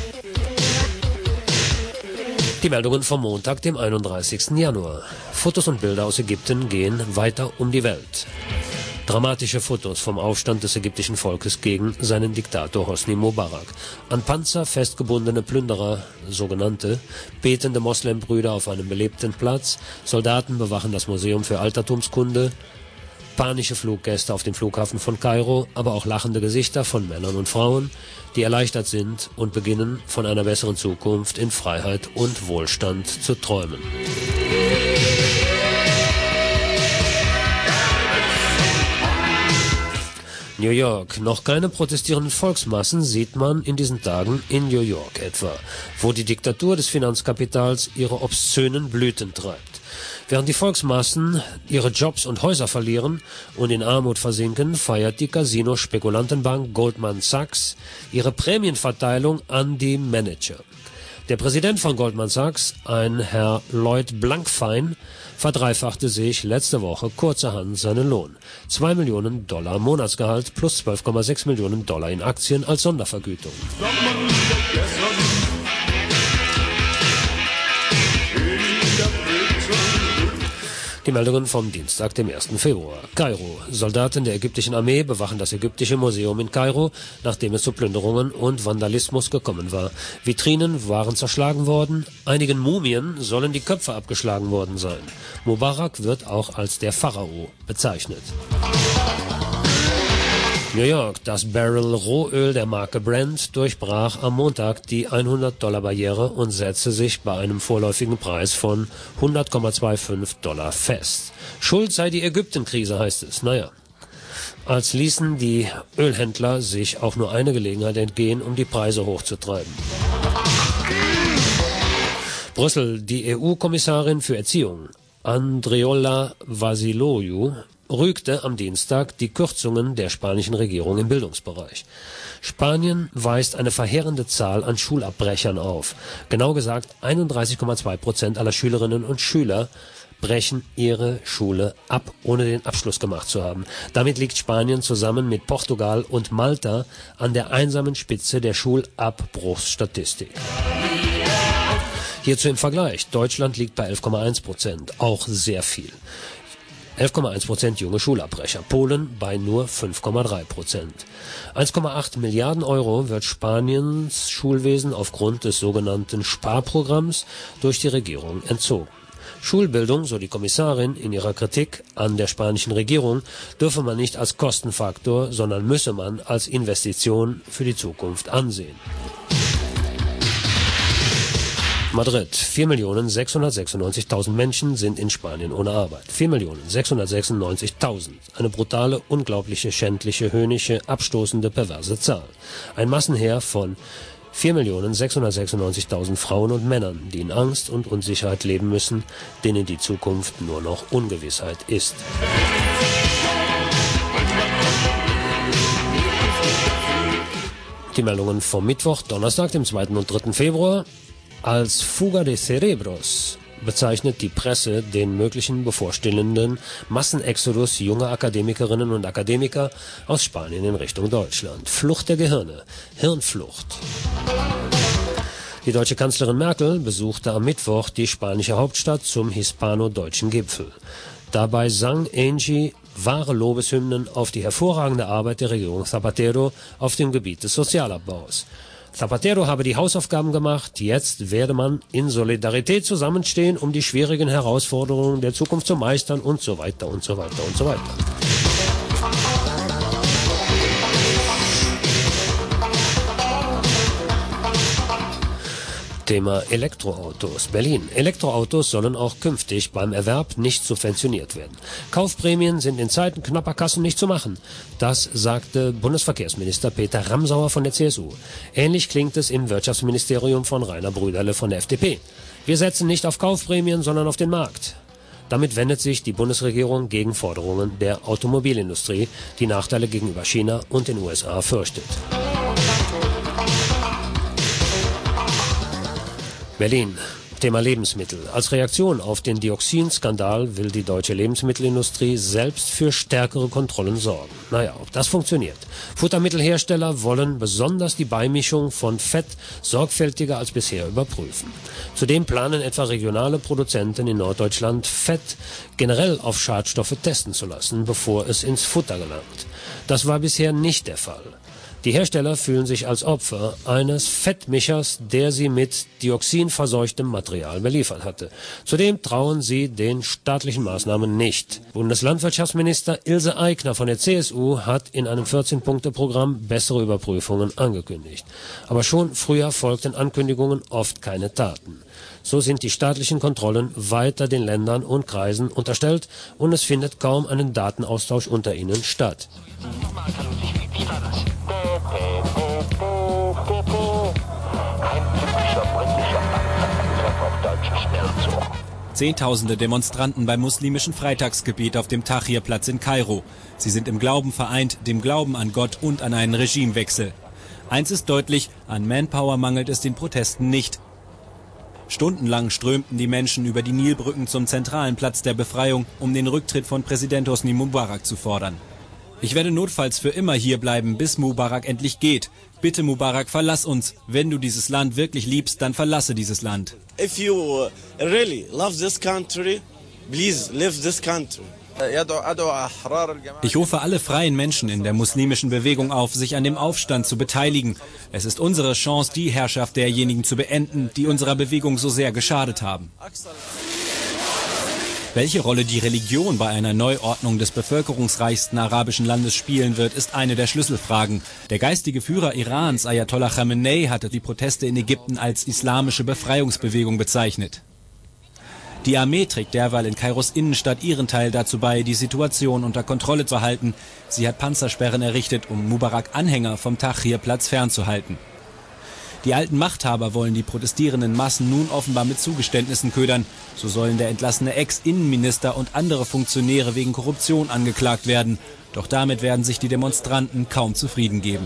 [SPEAKER 2] Die Meldungen vom Montag, dem einunddreißigsten Januar. Fotos und Bilder aus Ägypten gehen weiter um die Welt. Dramatische Fotos vom Aufstand des ägyptischen Volkes gegen seinen Diktator Hosni Mubarak. An Panzer festgebundene Plünderer, sogenannte, betende Moslembrüder auf einem belebten Platz, Soldaten bewachen das Museum für Altertumskunde, panische Fluggäste auf dem Flughafen von Kairo, aber auch lachende Gesichter von Männern und Frauen, die erleichtert sind und beginnen, von einer besseren Zukunft in Freiheit und Wohlstand zu träumen. New York. Noch keine protestierenden Volksmassen sieht man in diesen Tagen in New York etwa, wo die Diktatur des Finanzkapitals ihre obszönen Blüten treibt. Während die Volksmassen ihre Jobs und Häuser verlieren und in Armut versinken, feiert die Casino-Spekulantenbank Goldman Sachs ihre Prämienverteilung an die Manager. Der Präsident von Goldman Sachs, ein Herr Lloyd Blankfein, verdreifachte sich letzte Woche kurzerhand seinen Lohn. Zwei Millionen Dollar Monatsgehalt plus zwölf Komma sechs Millionen Dollar in Aktien als Sondervergütung. Die Meldungen vom Dienstag, dem ersten Februar. Kairo. Soldaten der ägyptischen Armee bewachen das ägyptische Museum in Kairo, nachdem es zu Plünderungen und Vandalismus gekommen war. Vitrinen waren zerschlagen worden, einigen Mumien sollen die Köpfe abgeschlagen worden sein. Mubarak wird auch als der Pharao bezeichnet. New York. Das Barrel Rohöl der Marke Brent durchbrach am Montag die hundert-Dollar-Barriere und setzte sich bei einem vorläufigen Preis von hundert Komma fünfundzwanzig Dollar fest. Schuld sei die Ägyptenkrise, heißt es. Naja, als ließen die Ölhändler sich auch nur eine Gelegenheit entgehen, um die Preise hochzutreiben. Brüssel. Die E U-Kommissarin für Erziehung, Andreola Vasilou, rügte am Dienstag die Kürzungen der spanischen Regierung im Bildungsbereich. Spanien weist eine verheerende Zahl an Schulabbrechern auf. Genau gesagt, einunddreißig Komma zwei Prozent aller Schülerinnen und Schüler brechen ihre Schule ab, ohne den Abschluss gemacht zu haben. Damit liegt Spanien zusammen mit Portugal und Malta an der einsamen Spitze der Schulabbruchsstatistik. Hierzu im Vergleich. Deutschland liegt bei elf Komma eins Prozent, auch sehr viel. elf Komma eins Prozent junge Schulabbrecher, Polen bei nur fünf Komma drei Prozent. eins Komma acht Milliarden Euro wird Spaniens Schulwesen aufgrund des sogenannten Sparprogramms durch die Regierung entzogen. Schulbildung, so die Kommissarin in ihrer Kritik an der spanischen Regierung, dürfe man nicht als Kostenfaktor, sondern müsse man als Investition für die Zukunft ansehen. Madrid. vier Millionen sechshundertsechsundneunzigtausend Menschen sind in Spanien ohne Arbeit. vier Millionen sechshundertsechsundneunzigtausend. Eine brutale, unglaubliche, schändliche, höhnische, abstoßende, perverse Zahl. Ein Massenheer von vier Millionen sechshundertsechsundneunzigtausend Frauen und Männern, die in Angst und Unsicherheit leben müssen, denen die Zukunft nur noch Ungewissheit ist. Die Meldungen vom Mittwoch, Donnerstag, dem zweiten und dritten Februar. Als Fuga de Cerebros bezeichnet die Presse den möglichen bevorstehenden Massenexodus junger Akademikerinnen und Akademiker aus Spanien in Richtung Deutschland. Flucht der Gehirne, Hirnflucht. Die deutsche Kanzlerin Merkel besuchte am Mittwoch die spanische Hauptstadt zum hispano-deutschen Gipfel. Dabei sang Angie wahre Lobeshymnen auf die hervorragende Arbeit der Regierung Zapatero auf dem Gebiet des Sozialabbaus. Zapatero habe die Hausaufgaben gemacht, jetzt werde man in Solidarität zusammenstehen, um die schwierigen Herausforderungen der Zukunft zu meistern und so weiter und so weiter und so weiter. Thema Elektroautos. Berlin. Elektroautos sollen auch künftig beim Erwerb nicht subventioniert werden. Kaufprämien sind in Zeiten knapper Kassen nicht zu machen. Das sagte Bundesverkehrsminister Peter Ramsauer von der C S U. Ähnlich klingt es im Wirtschaftsministerium von Rainer Brüderle von der F D P. Wir setzen nicht auf Kaufprämien, sondern auf den Markt. Damit wendet sich die Bundesregierung gegen Forderungen der Automobilindustrie, die Nachteile gegenüber China und den U S A fürchtet. Berlin. Thema Lebensmittel. Als Reaktion auf den Dioxinskandal will die deutsche Lebensmittelindustrie selbst für stärkere Kontrollen sorgen. Naja, ob das funktioniert. Futtermittelhersteller wollen besonders die Beimischung von Fett sorgfältiger als bisher überprüfen. Zudem planen etwa regionale Produzenten in Norddeutschland, Fett generell auf Schadstoffe testen zu lassen, bevor es ins Futter gelangt. Das war bisher nicht der Fall. Die Hersteller fühlen sich als Opfer eines Fettmischers, der sie mit dioxinverseuchtem Material beliefert hatte. Zudem trauen sie den staatlichen Maßnahmen nicht. Bundeslandwirtschaftsminister Ilse Aigner von der C S U hat in einem vierzehn-Punkte-Programm bessere Überprüfungen angekündigt. Aber schon früher folgten Ankündigungen, oft keine Taten. So sind die staatlichen Kontrollen weiter den Ländern und Kreisen unterstellt und es findet kaum einen Datenaustausch unter ihnen statt.
[SPEAKER 11] Zehntausende Demonstranten beim muslimischen Freitagsgebet auf dem Tahrir-Platz in Kairo. Sie sind im Glauben vereint, dem Glauben an Gott und an einen Regimewechsel. Eins ist deutlich, an Manpower mangelt es den Protesten nicht. Stundenlang strömten die Menschen über die Nilbrücken zum zentralen Platz der Befreiung, um den Rücktritt von Präsident Hosni Mubarak zu fordern. Ich werde notfalls für immer hier bleiben, bis Mubarak endlich geht. Bitte Mubarak, verlass uns. Wenn du dieses Land wirklich liebst, dann verlasse dieses Land.
[SPEAKER 12] If you really love this country, please leave this country.
[SPEAKER 11] Ich rufe alle freien Menschen in der muslimischen Bewegung auf, sich an dem Aufstand zu beteiligen. Es ist unsere Chance, die Herrschaft derjenigen zu beenden, die unserer Bewegung so sehr geschadet haben. Welche Rolle die Religion bei einer Neuordnung des bevölkerungsreichsten arabischen Landes spielen wird, ist eine der Schlüsselfragen. Der geistige Führer Irans, Ayatollah Khamenei, hatte die Proteste in Ägypten als islamische Befreiungsbewegung bezeichnet. Die Armee trägt derweil in Kairos Innenstadt ihren Teil dazu bei, die Situation unter Kontrolle zu halten. Sie hat Panzersperren errichtet, um Mubarak-Anhänger vom Tahrir-Platz fernzuhalten. Die alten Machthaber wollen die protestierenden Massen nun offenbar mit Zugeständnissen ködern. So sollen der entlassene Ex-Innenminister und andere Funktionäre wegen Korruption angeklagt werden. Doch damit werden sich die Demonstranten kaum zufrieden geben.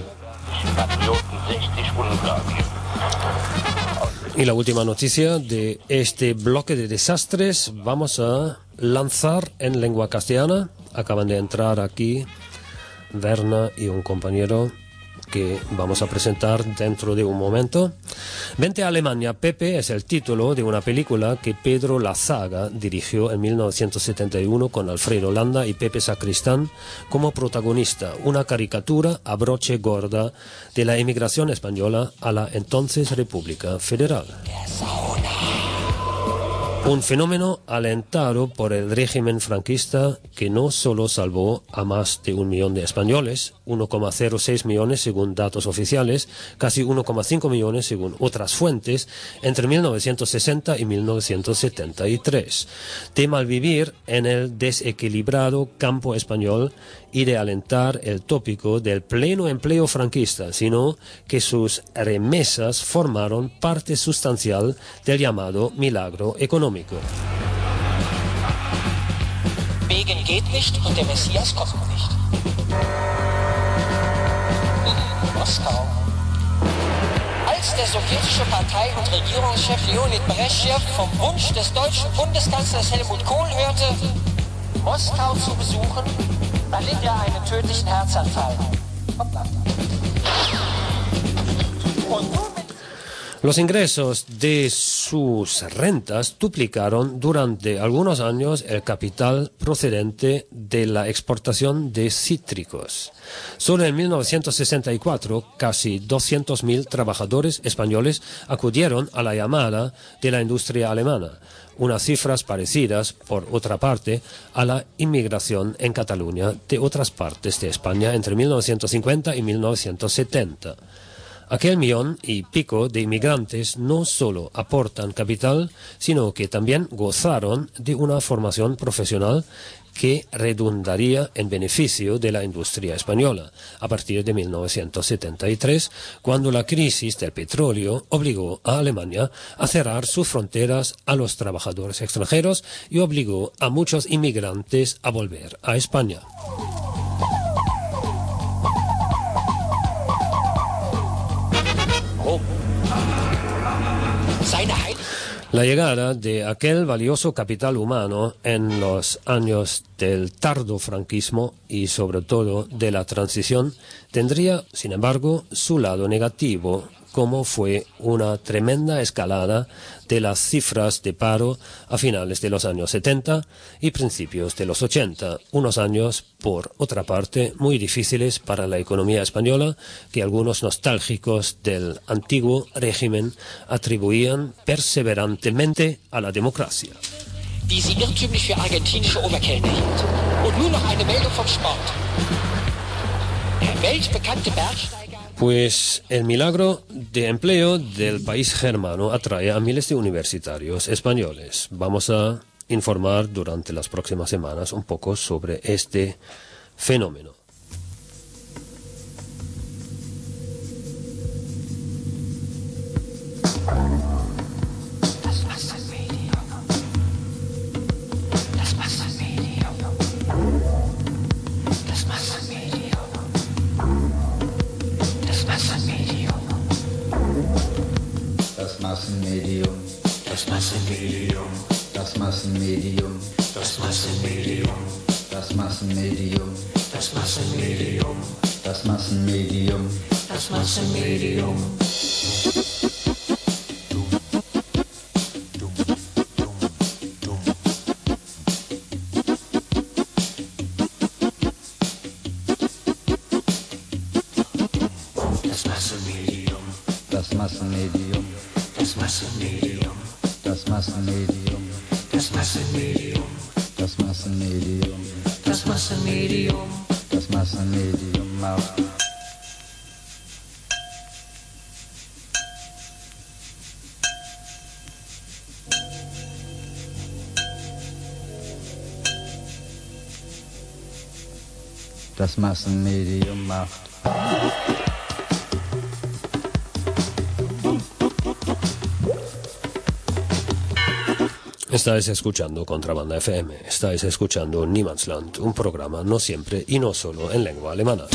[SPEAKER 2] Y la última noticia de este bloque de desastres vamos a lanzar en lengua castellana. Acaban de entrar aquí Werner y un compañero que vamos a presentar dentro de un momento. Vente a Alemania, Pepe es el título de una película que Pedro Lazaga dirigió en mil novecientos setenta y uno con Alfredo Landa y Pepe Sacristán como protagonista, una caricatura a broche gorda de la emigración española a la entonces República Federal. Un fenómeno alentado por el régimen franquista que no solo salvó a más de un millón de españoles, uno coma cero seis millones según datos oficiales, casi uno coma cinco millones según otras fuentes, entre mil novecientos sesenta y mil novecientos setenta y tres, de malvivir en el desequilibrado campo español y de alentar el tópico del pleno empleo franquista, sino que sus remesas formaron parte sustancial del llamado milagro económico.
[SPEAKER 13] Wegen geht nicht und der Messias kommt nicht. In Moskau. Als der sowjetische Partei- und Regierungschef Leonid Breschnew vom Wunsch des deutschen Bundeskanzlers Helmut Kohl hörte, Moskau zu besuchen, da litt er einen tödlichen Herzanfall. Hoppla. Und nun
[SPEAKER 2] Los ingresos de sus rentas duplicaron durante algunos años el capital procedente de la exportación de cítricos. Solo en mil novecientos sesenta y cuatro, casi doscientos mil trabajadores españoles acudieron a la llamada de la industria alemana, unas cifras parecidas, por otra parte, a la inmigración en Cataluña de otras partes de España entre mil novecientos cincuenta y mil novecientos setenta. Aquel millón y pico de inmigrantes no solo aportan capital, sino que también gozaron de una formación profesional que redundaría en beneficio de la industria española a partir de mil novecientos setenta y tres, cuando la crisis del petróleo obligó a Alemania a cerrar sus fronteras a los trabajadores extranjeros y obligó a muchos inmigrantes a volver a España. La llegada de aquel valioso capital humano en los años del tardo franquismo y sobre todo de la transición tendría, sin embargo, su lado negativo, como fue una tremenda escalada de las cifras de paro a finales de los años setenta y principios de los ochenta, unos años, por otra parte, muy difíciles para la economía española, que algunos nostálgicos del antiguo régimen atribuían perseverantemente a la democracia.
[SPEAKER 13] die sie irrtümlich für argentinische Oberkellner hielt. Und nun noch eine Meldung vom Sport. Der weltbekannte Bergsteiger...
[SPEAKER 2] Pues el milagro de empleo del país germano atrae a miles de universitarios españoles. Vamos a informar durante las próximas semanas un poco sobre este fenómeno.
[SPEAKER 14] Massenmedium, das Massenmedium, das Massenmedium, das Massenmedium, das Massenmedium, das Massenmedium, das Massenmedium, das Massenmedium. Das Massenmedium, das Massenmedium. Das Massenmedium, das Massenmedium, das Massenmedium, das Massenmedium, das Massenmedium, das Massenmedium macht. Das Massenmedium macht.
[SPEAKER 2] Estáis escuchando Contrabanda F M, estáis escuchando Niemandsland, un programa no siempre y no solo en lengua alemana.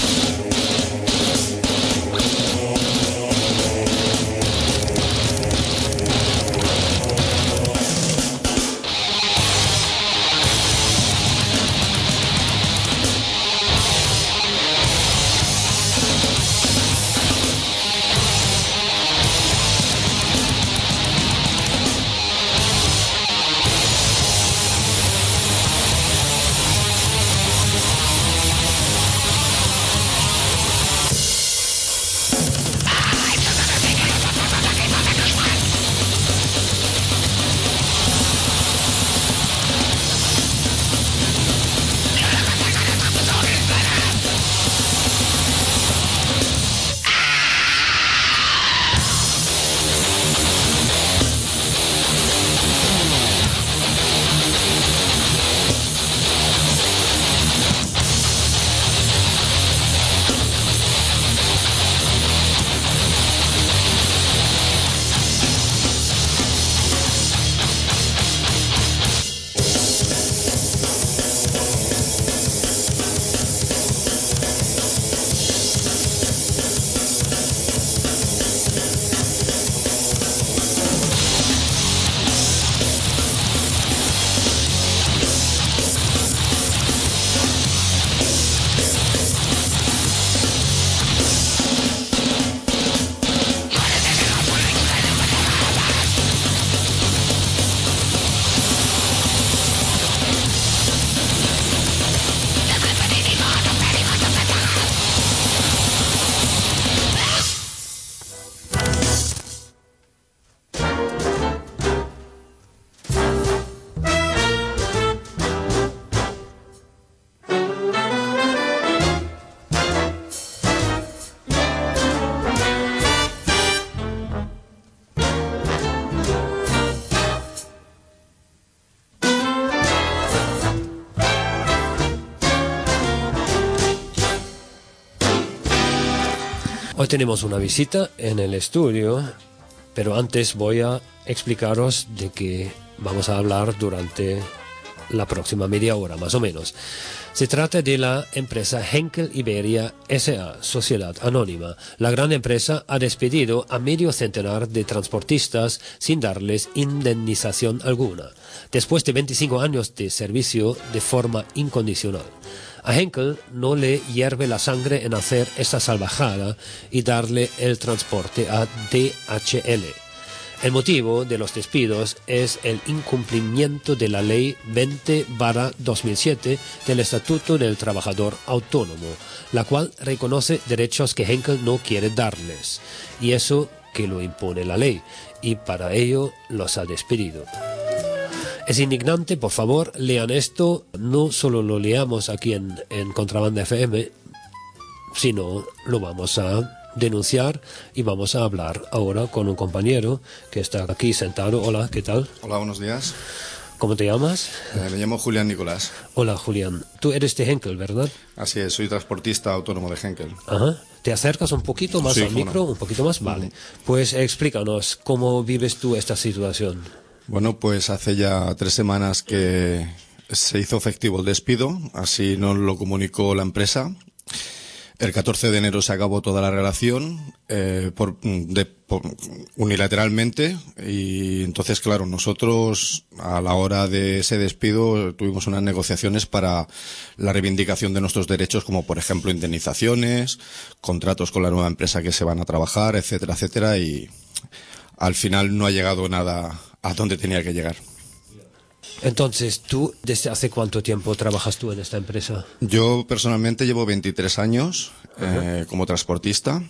[SPEAKER 2] Hoy tenemos una visita en el estudio, pero antes voy a explicaros de qué vamos a hablar durante la próxima media hora, más o menos. Se trata de la empresa Henkel Iberia S A, Sociedad Anónima. La gran empresa ha despedido a medio centenar de transportistas sin darles indemnización alguna, después de veinticinco años de servicio de forma incondicional. A Henkel no le hierve la sangre en hacer esta salvajada y darle el transporte a D H L. El motivo de los despidos es el incumplimiento de la Ley veinte barra dos mil siete del Estatuto del Trabajador Autónomo, la cual reconoce derechos que Henkel no quiere darles, y eso que lo impone la ley, y para ello los ha despedido. Es indignante, por favor, lean esto, no solo lo leamos aquí en, en Contrabanda F M, sino lo vamos a denunciar y vamos a hablar ahora con un compañero que está aquí sentado. Hola, ¿qué tal?
[SPEAKER 15] Hola, buenos días.
[SPEAKER 2] ¿Cómo te llamas?
[SPEAKER 15] Eh, me llamo Julián Nicolás.
[SPEAKER 2] Hola, Julián. Tú eres de Henkel, ¿verdad?
[SPEAKER 15] Así es, soy transportista autónomo de Henkel.
[SPEAKER 2] Ajá. ¿Te acercas un poquito más
[SPEAKER 15] Sí,
[SPEAKER 2] al micro?
[SPEAKER 15] no.
[SPEAKER 2] Un poquito más, vale.
[SPEAKER 15] Uh-huh.
[SPEAKER 2] Pues explícanos, ¿cómo vives tú esta situación?
[SPEAKER 15] Bueno, pues hace ya tres semanas que se hizo efectivo el despido, así nos lo comunicó la empresa. El catorce de enero se acabó toda la relación eh, por, de, por, unilateralmente, y entonces, claro, nosotros a la hora de ese despido tuvimos unas negociaciones para la reivindicación de nuestros derechos, como por ejemplo indemnizaciones, contratos con la nueva empresa que se van a trabajar, etcétera, etcétera, y al final no ha llegado nada a donde tenía que llegar.
[SPEAKER 2] Entonces, ¿tú desde hace cuánto tiempo trabajas tú en esta empresa?
[SPEAKER 15] Yo personalmente llevo veintitrés años eh, como transportista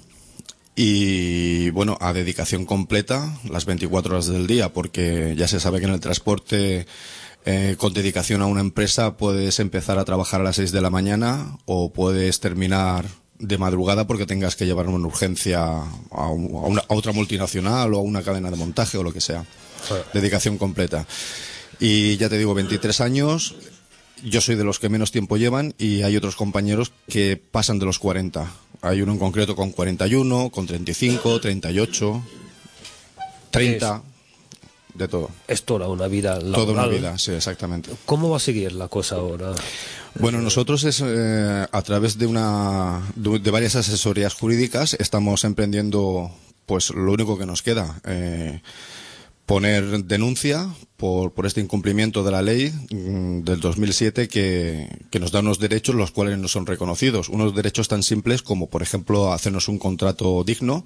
[SPEAKER 15] y, bueno, a dedicación completa las veinticuatro horas del día, porque ya se sabe que en el transporte eh, con dedicación a una empresa puedes empezar a trabajar a las seis de la mañana o puedes terminar de madrugada porque tengas que llevar una urgencia a, un, a, una, a otra multinacional o a una cadena de montaje o lo que sea. Dedicación completa. Y ya te digo, veintitrés años, yo soy de los que menos tiempo llevan y hay otros compañeros que pasan de los cuarenta. Hay uno en concreto con cuarenta y uno, con treinta y cinco, treinta y ocho, treinta, es, de todo.
[SPEAKER 2] Es toda una vida laboral.
[SPEAKER 15] Toda una vida, sí, exactamente.
[SPEAKER 2] ¿Cómo va a seguir la cosa ahora?
[SPEAKER 15] Bueno, nosotros es eh, a través de una de, de varias asesorías jurídicas estamos emprendiendo, pues lo único que nos queda, eh, poner denuncia por, por este incumplimiento de la ley mmm, del dos mil siete que, que nos da unos derechos los cuales no son reconocidos. Unos derechos tan simples como, por ejemplo, hacernos un contrato digno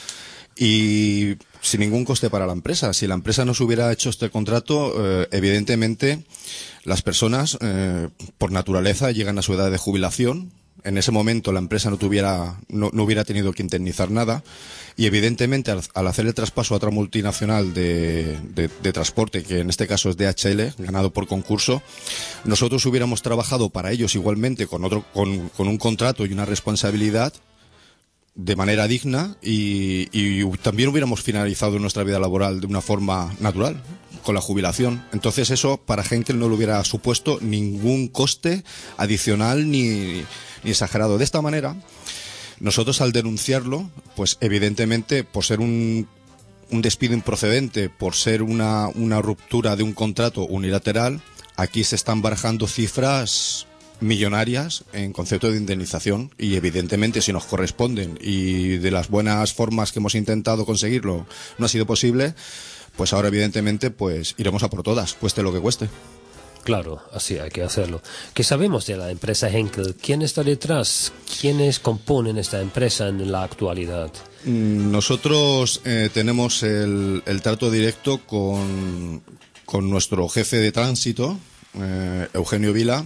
[SPEAKER 15] y sin ningún coste para la empresa. Si la empresa no se hubiera hecho este contrato, eh, evidentemente las personas, eh, por naturaleza, llegan a su edad de jubilación. En ese momento la empresa no tuviera, no, no hubiera tenido que indemnizar nada y evidentemente al, al hacer el traspaso a otra multinacional de, de, de transporte, que en este caso es D H L, ganado por concurso, nosotros hubiéramos trabajado para ellos igualmente con otro, con, con un contrato y una responsabilidad de manera digna y, y también hubiéramos finalizado nuestra vida laboral de una forma natural, con la jubilación. Entonces eso para Henkel no le hubiera supuesto ningún coste adicional ni, ni exagerado. De esta manera, nosotros al denunciarlo, pues evidentemente por ser un, un despido improcedente, por ser una, una ruptura de un contrato unilateral, aquí se están barajando cifras millonarias en concepto de indemnización y evidentemente si nos corresponden y de las buenas formas que hemos intentado conseguirlo no ha sido posible, pues ahora evidentemente pues iremos a por todas, cueste lo que cueste.
[SPEAKER 2] Claro, así hay que hacerlo. ¿Qué sabemos de la empresa Henkel? ¿Quién está detrás? ¿Quiénes componen esta empresa en la actualidad?
[SPEAKER 15] Nosotros eh, tenemos el, el trato directo con, con nuestro jefe de tránsito, eh, Eugenio Vila.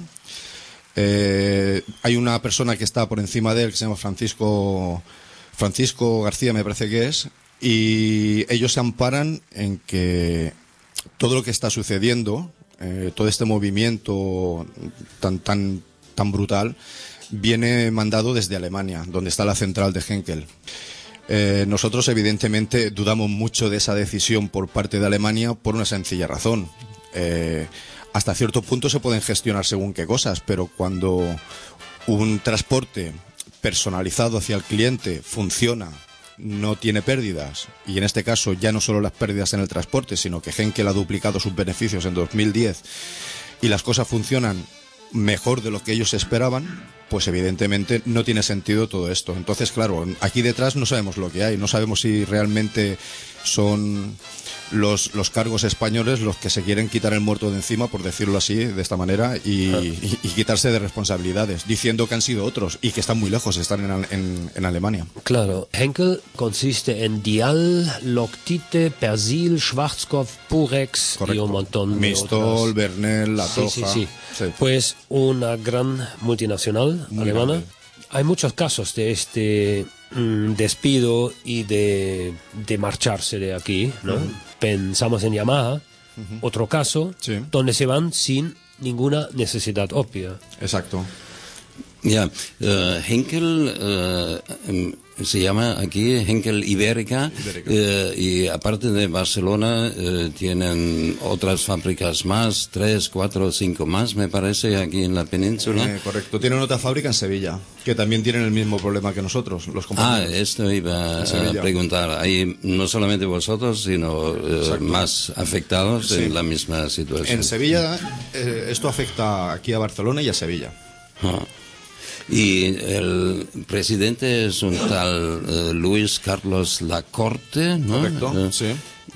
[SPEAKER 15] Eh, hay una persona que está por encima de él que se llama Francisco Francisco García, me parece que es, y ellos se amparan en que todo lo que está sucediendo, eh, todo este movimiento tan tan tan brutal, viene mandado desde Alemania, donde está la central de Henkel. Eh, nosotros evidentemente dudamos mucho de esa decisión por parte de Alemania por una sencilla razón. Eh, hasta cierto punto se pueden gestionar según qué cosas, pero cuando un transporte personalizado hacia el cliente funciona, no tiene pérdidas, y en este caso ya no solo las pérdidas en el transporte, sino que Henkel ha duplicado sus beneficios en dos mil diez y las cosas funcionan mejor de lo que ellos esperaban, pues evidentemente no tiene sentido todo esto. Entonces, claro, aquí detrás no sabemos lo que hay, no sabemos si realmente son los, los cargos españoles los que se quieren quitar el muerto de encima, por decirlo así, de esta manera, y, y, y quitarse de responsabilidades, diciendo que han sido otros y que están muy lejos, están en, en, en Alemania.
[SPEAKER 2] Claro, Henkel consiste en Dial, Loctite, Persil, Schwarzkopf, Purex. Correcto. Y un montón
[SPEAKER 15] Mistol, de Bernel, La Toja.
[SPEAKER 2] Sí, sí, sí. Sí. Pues una gran multinacional muy alemana. Grande. Hay muchos casos de este mm, despido y de, de marcharse de aquí, ¿no? Uh-huh. Pensamos en Yamaha, uh-huh. otro caso, sí. donde se van sin ninguna necesidad obvia.
[SPEAKER 15] Exacto.
[SPEAKER 7] Ja, äh, Henkel äh, se llama aquí Henkel Ibérica, Ibérica. Äh, y aparte de Barcelona äh, tienen otras fábricas más, tres, cuatro, cinco más, me parece, aquí en la península.
[SPEAKER 15] Eh, correcto, tienen otra fábrica en Sevilla, que también tienen el mismo problema que nosotros, los compañeros.
[SPEAKER 7] Ah, esto iba a preguntar. Hay no solamente vosotros, sino eh, más afectados sí. en la misma situación.
[SPEAKER 15] En Sevilla, eh, esto afecta aquí a Barcelona y a Sevilla.
[SPEAKER 7] Ah. Y el presidente es un tal uh, Luis Carlos Lacorte, ¿no?
[SPEAKER 15] Correcto, uh, sí.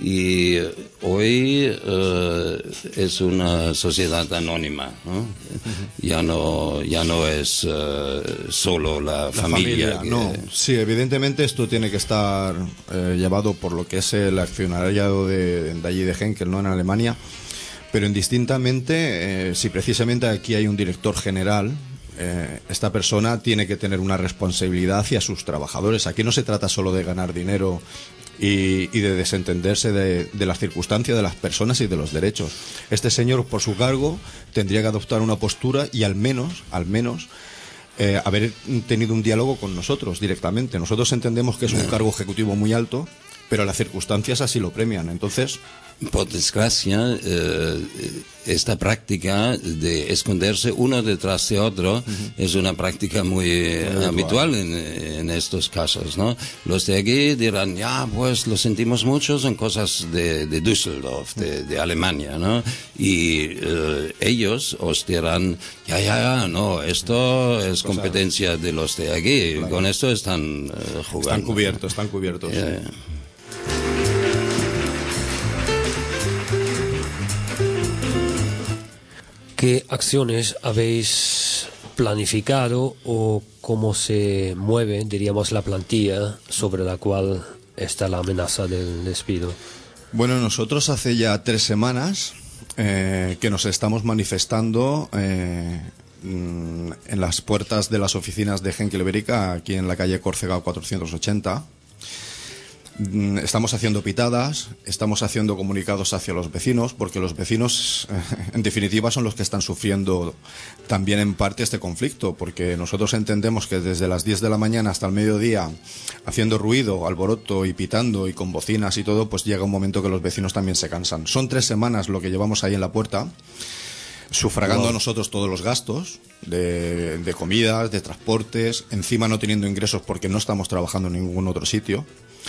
[SPEAKER 7] Y hoy uh, es una sociedad anónima, ¿no? Uh-huh. Ya no ya no es uh, solo la, la familia.
[SPEAKER 15] familia
[SPEAKER 7] que...
[SPEAKER 15] No, sí, evidentemente esto tiene que estar eh, llevado por lo que es el accionariado de, de allí de Henkel, ¿no? En Alemania. Pero indistintamente, eh, si precisamente aquí hay un director general, Eh, esta persona tiene que tener una responsabilidad hacia sus trabajadores. Aquí no se trata solo de ganar dinero y, y de desentenderse de, de las circunstancias de las personas y de los derechos. Este señor, por su cargo, tendría que adoptar una postura y al menos, al menos, eh, haber tenido un diálogo con nosotros directamente. Nosotros entendemos que es un cargo ejecutivo muy alto, pero las circunstancias así lo premian. Entonces,
[SPEAKER 7] por desgracia, eh, esta práctica de esconderse uno detrás de otro uh-huh. es una práctica muy, muy habitual en, en estos casos, ¿no? Los de aquí dirán, ya, pues lo sentimos mucho, son cosas de, de Düsseldorf, de, de Alemania, ¿no? Y eh, ellos os dirán, ya, ya, ya, no, esto es competencia de los de aquí, claro. Con esto están eh, jugando.
[SPEAKER 15] Están cubiertos, están cubiertos.
[SPEAKER 7] Yeah.
[SPEAKER 2] ¿Qué acciones habéis planificado o cómo se mueve, diríamos, la plantilla sobre la cual está la amenaza del despido?
[SPEAKER 15] Bueno, nosotros hace ya tres semanas eh, que nos estamos manifestando eh, en las puertas de las oficinas de Henkel Ibérica, aquí en la calle Córcega cuatrocientos ochenta. Estamos haciendo pitadas, estamos haciendo comunicados hacia los vecinos, porque los vecinos, en definitiva, son los que están sufriendo también en parte este conflicto, porque nosotros entendemos que desde las diez de la mañana hasta el mediodía, haciendo ruido, alboroto y pitando y con bocinas y todo, pues llega un momento que los vecinos también se cansan. Son tres semanas lo que llevamos ahí en la puerta, sufragando wow. a nosotros todos los gastos de, de comidas, de transportes, encima no teniendo ingresos porque no estamos trabajando en ningún otro sitio.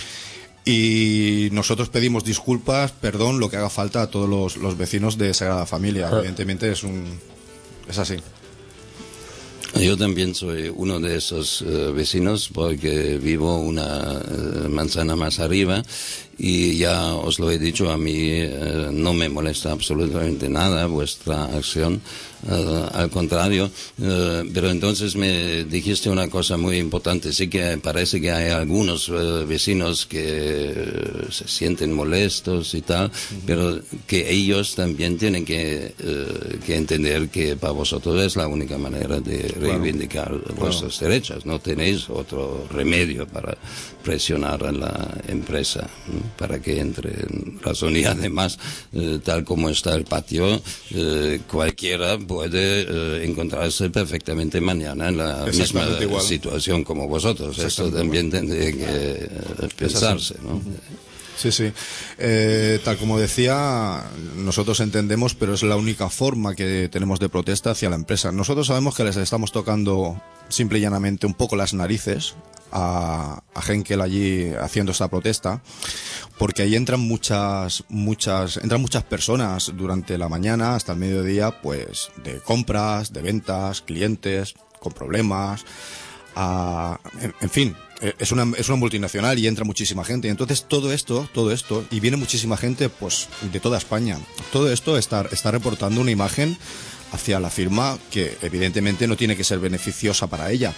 [SPEAKER 15] Y nosotros pedimos disculpas, perdón, lo que haga falta a todos los, los vecinos de Sagrada Familia. Evidentemente es un es así.
[SPEAKER 7] Yo también soy uno de esos uh, vecinos porque vivo una uh, manzana más arriba y ya os lo he dicho, a mí uh, no me molesta absolutamente nada vuestra acción, uh, al contrario, uh, pero entonces me dijiste una cosa muy importante, sí que parece que hay algunos uh, vecinos que uh, se sienten molestos y tal, uh-huh. pero que ellos también tienen que, uh, que entender que para vosotros es la única manera de reivindicar claro. vuestros claro. derechos, no tenéis otro remedio para presionar a la empresa ¿no? para que entre en razón y además eh, tal como está el patio eh, cualquiera puede eh, encontrarse perfectamente mañana en la misma igual. situación como vosotros. Esto también igual. tendría que eh, pensarse ¿no?
[SPEAKER 15] Sí, sí. Eh, tal como decía, nosotros entendemos, pero es la única forma que tenemos de protesta hacia la empresa. Nosotros sabemos que les estamos tocando simple y llanamente un poco las narices a, a Henkel allí haciendo esta protesta, porque ahí entran muchas, muchas, entran muchas personas durante la mañana hasta el mediodía, pues de compras, de ventas, clientes con problemas, a, en, en fin. Es una, es una multinacional y entra muchísima gente. Y entonces todo esto, todo esto, y viene muchísima gente pues de toda España. Todo esto está, está reportando una imagen hacia la firma que evidentemente no tiene que ser beneficiosa para ella.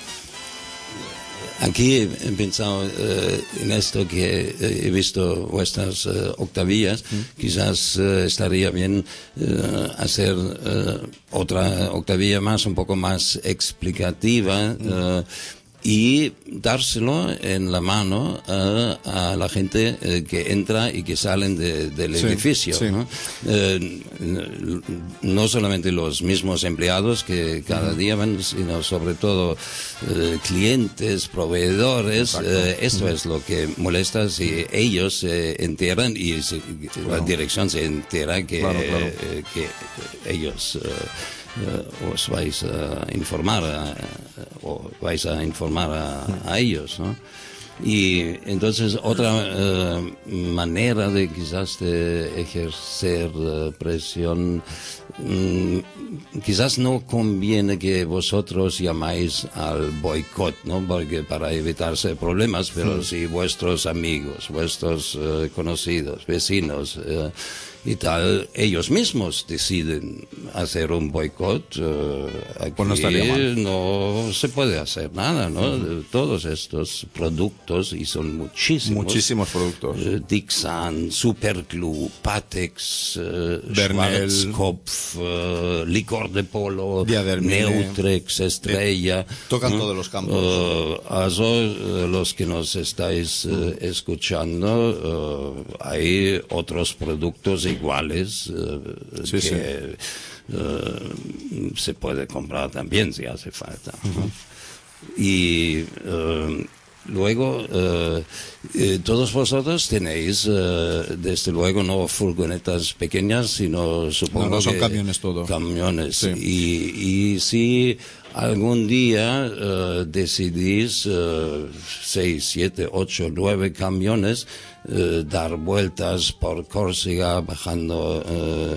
[SPEAKER 7] Aquí he pensado eh, en esto que eh, he visto vuestras eh, octavillas. Mm. Quizás eh, estaría bien eh, hacer eh, otra octavilla más, un poco más explicativa. Mm. Eh, y dárselo en la mano uh, a la gente uh, que entra y que salen de, del sí, edificio, sí. ¿no? Uh, no solamente los mismos empleados que cada día van, sino sobre todo uh, clientes, proveedores. Uh, esto uh-huh. es lo que molesta si ellos se enteran y se, claro. la dirección se entera que, claro, claro. Eh, que ellos... Uh, Uh, os vais a informar a, o vais a informar a, a ellos, ¿no? Y entonces otra uh, manera de quizás de ejercer uh, presión, um, quizás no conviene que vosotros llamáis al boicot, ¿no? Porque para evitarse problemas, pero sí. si vuestros amigos, vuestros uh, conocidos, vecinos uh, y tal, ellos mismos deciden hacer un boicot, uh, aquí
[SPEAKER 15] pues no estaría mal.
[SPEAKER 7] No se puede hacer nada, ¿no? Uh-huh. Todos estos productos, y son muchísimos.
[SPEAKER 15] Muchísimos productos.
[SPEAKER 7] Uh, Dixan, Superglue, Patex, uh, Schwarzkopf, uh, Licor de Polo,
[SPEAKER 15] Diadermine,
[SPEAKER 7] Neutrex, Estrella.
[SPEAKER 15] Eh, tocan ¿no? todos los campos.
[SPEAKER 7] Uh, a uh, los que nos estáis uh, escuchando, uh, hay otros productos iguales uh,
[SPEAKER 15] sí,
[SPEAKER 7] que
[SPEAKER 15] sí.
[SPEAKER 7] Uh, se puede comprar también si hace falta. Uh-huh. Y uh, luego uh, eh, todos vosotros tenéis uh, desde luego no furgonetas pequeñas, sino supongo
[SPEAKER 15] no, no son
[SPEAKER 7] que
[SPEAKER 15] camiones todo.
[SPEAKER 7] Camiones.
[SPEAKER 15] Sí.
[SPEAKER 7] Y, y si algún día uh, decidís uh, seis, siete, ocho, nueve camiones uh, dar vueltas por Córcega, bajando uh,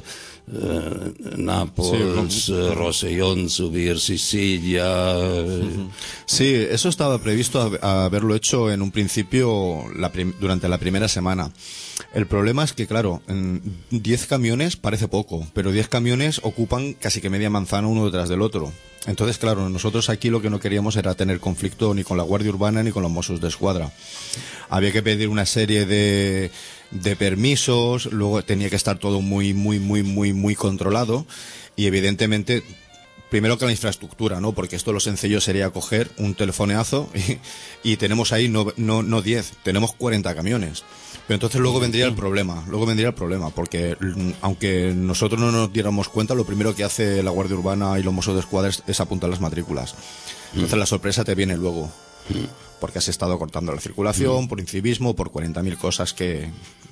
[SPEAKER 7] Uh, Nápoles, sí, uh, Rosellón, subir Sicilia.
[SPEAKER 15] Uh-huh. Sí, eso estaba previsto a, a haberlo hecho en un principio la prim- durante la primera semana. El problema es que, claro, diez camiones parece poco, pero diez camiones ocupan casi que media manzana uno detrás del otro. Entonces, claro, nosotros aquí lo que no queríamos era tener conflicto ni con la Guardia Urbana ni con los Mossos de Escuadra. Había que pedir una serie de, de permisos, luego tenía que estar todo muy, muy, muy, muy, muy controlado y evidentemente... Primero que la infraestructura, ¿no? Porque esto lo sencillo sería coger un telefoneazo y, y tenemos ahí no, no, no diez, tenemos cuarenta camiones. Pero entonces luego vendría el problema, luego vendría el problema, porque aunque nosotros no nos diéramos cuenta, lo primero que hace la Guardia Urbana y los Mossos de Escuadra es, es apuntar las matrículas. Entonces la sorpresa te viene luego, porque has estado cortando la circulación, por incivismo, por cuarenta mil cosas que...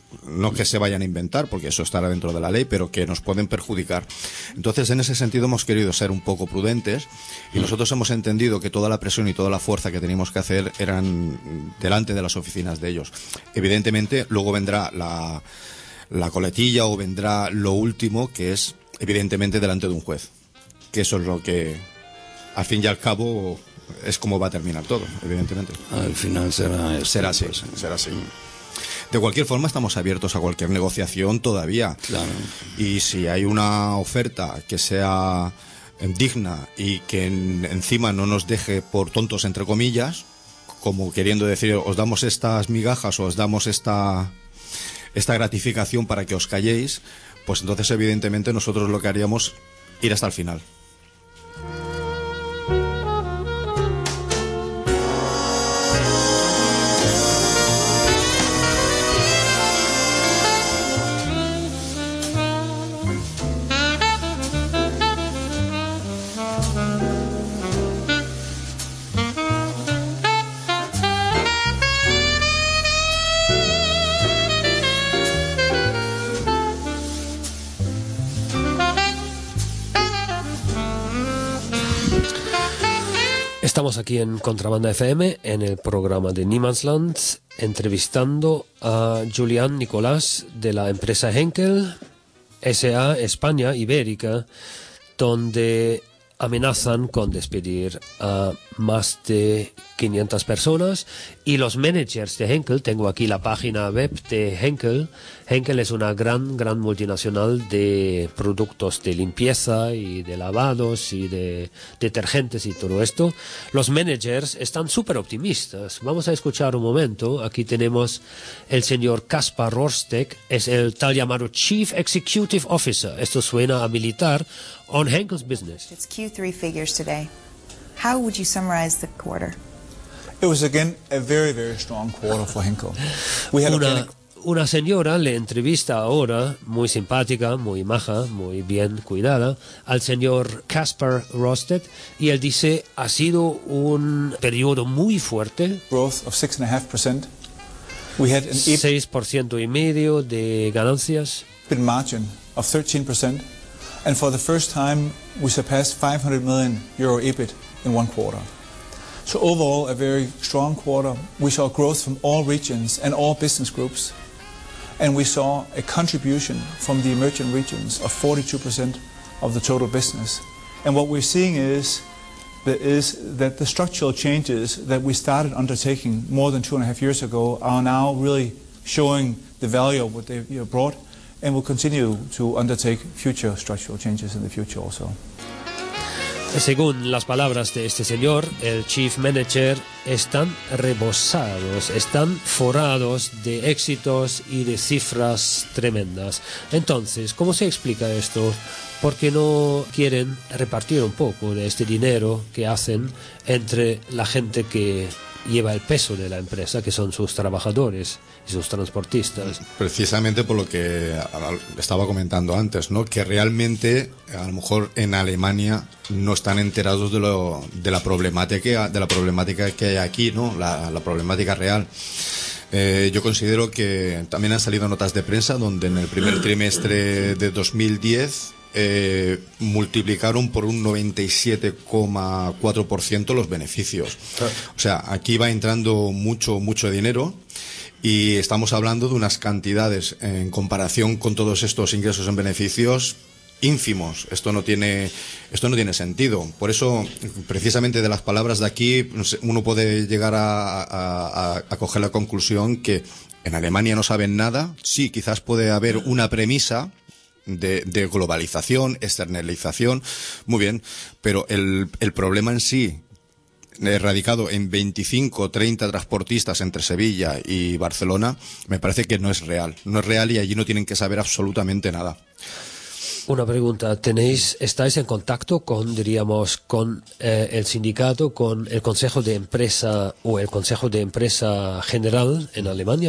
[SPEAKER 15] No que se vayan a inventar, porque eso estará dentro de la ley, pero que nos pueden perjudicar. Entonces, en ese sentido hemos querido ser un poco prudentes y nosotros hemos entendido que toda la presión y toda la fuerza que teníamos que hacer eran delante de las oficinas de ellos. Evidentemente, luego vendrá la, la coletilla o vendrá lo último, que es evidentemente delante de un juez. Que eso es lo que, al fin y al cabo, es como va a terminar todo, evidentemente.
[SPEAKER 7] Al final será esto,
[SPEAKER 15] será así,
[SPEAKER 7] pues,
[SPEAKER 15] será así. De cualquier forma, estamos abiertos a cualquier negociación todavía.
[SPEAKER 7] Claro.
[SPEAKER 15] Y si hay una oferta que sea digna y que en, encima no nos deje por tontos, entre comillas, como queriendo decir, os damos estas migajas o os damos esta, esta gratificación para que os calléis, pues entonces evidentemente nosotros lo que haríamos ir hasta el final.
[SPEAKER 2] Estamos aquí en Contrabanda F M, en el programa de Niemandsland, entrevistando a Julián Nicolás de la empresa Henkel S A España Ibérica, donde amenazan con despedir a más de quinientas personas, y los managers de Henkel, tengo aquí la página web de Henkel. Henkel es una gran, gran multinacional de productos de limpieza y de lavados y de detergentes y todo esto. Los managers están súper optimistas. Vamos a escuchar un momento. Aquí tenemos el señor Kaspar Rorstek, es el tal llamado Chief Executive Officer. Esto suena a militar on Henkel's business.
[SPEAKER 16] It's Q three figures today. How would you summarize the quarter?
[SPEAKER 17] It was again a very, very strong quarter for Henkel. We had
[SPEAKER 2] Una,
[SPEAKER 17] organic...
[SPEAKER 2] una señora le entrevista ahora, muy simpática, muy maja, muy bien cuidada, al señor Kaspar Rorstek, y él dice, ha sido un periodo muy fuerte.
[SPEAKER 17] Growth of six and a half percent. We had an
[SPEAKER 2] seis por ciento y medio de ganancias.
[SPEAKER 17] E B I T margin of thirteen percent. And for the first time, we surpassed five hundred million euro E B I T in one quarter. So overall, a very strong quarter. We saw growth from all regions and all business groups. And we saw a contribution from the emerging regions of forty-two percent of the total business. And what we're seeing is that, is that the structural changes that we started undertaking more than two and a half years ago are now really showing the value of what they've you know, brought, and will continue to undertake future structural changes in the future also.
[SPEAKER 2] Según las palabras de este señor, el Chief Manager, están rebosados, están forrados de éxitos y de cifras tremendas. Entonces, ¿cómo se explica esto? ¿Por qué no quieren repartir un poco de este dinero que hacen entre la gente que lleva el peso de la empresa, que son sus trabajadores y sus transportistas?
[SPEAKER 15] Precisamente por lo que estaba comentando antes, ¿no? Que realmente a lo mejor en Alemania no están enterados de lo de la problemática de la problemática que hay aquí, ¿no? La, la problemática real. Eh, yo considero que también han salido notas de prensa donde en el primer trimestre de dos mil diez Eh, multiplicaron por un noventa y siete coma cuatro por ciento los beneficios. O sea, aquí va entrando mucho, mucho dinero, y estamos hablando de unas cantidades en comparación con todos estos ingresos en beneficios ínfimos. Esto no tiene, esto no tiene sentido. Por eso, precisamente de las palabras de aquí, uno puede llegar a, a, a, a coger la conclusión que en Alemania no saben nada. Sí, quizás puede haber una premisa De, de globalización, externalización, muy bien, pero el, el problema en sí, radicado en veinticinco, treinta transportistas entre Sevilla y Barcelona, me parece que no es real, no es real, y allí no tienen que saber absolutamente nada.
[SPEAKER 2] Una pregunta, ¿tenéis, estáis en contacto con, diríamos, con eh, el sindicato, con el Consejo de Empresa o el Consejo de Empresa General en Alemania?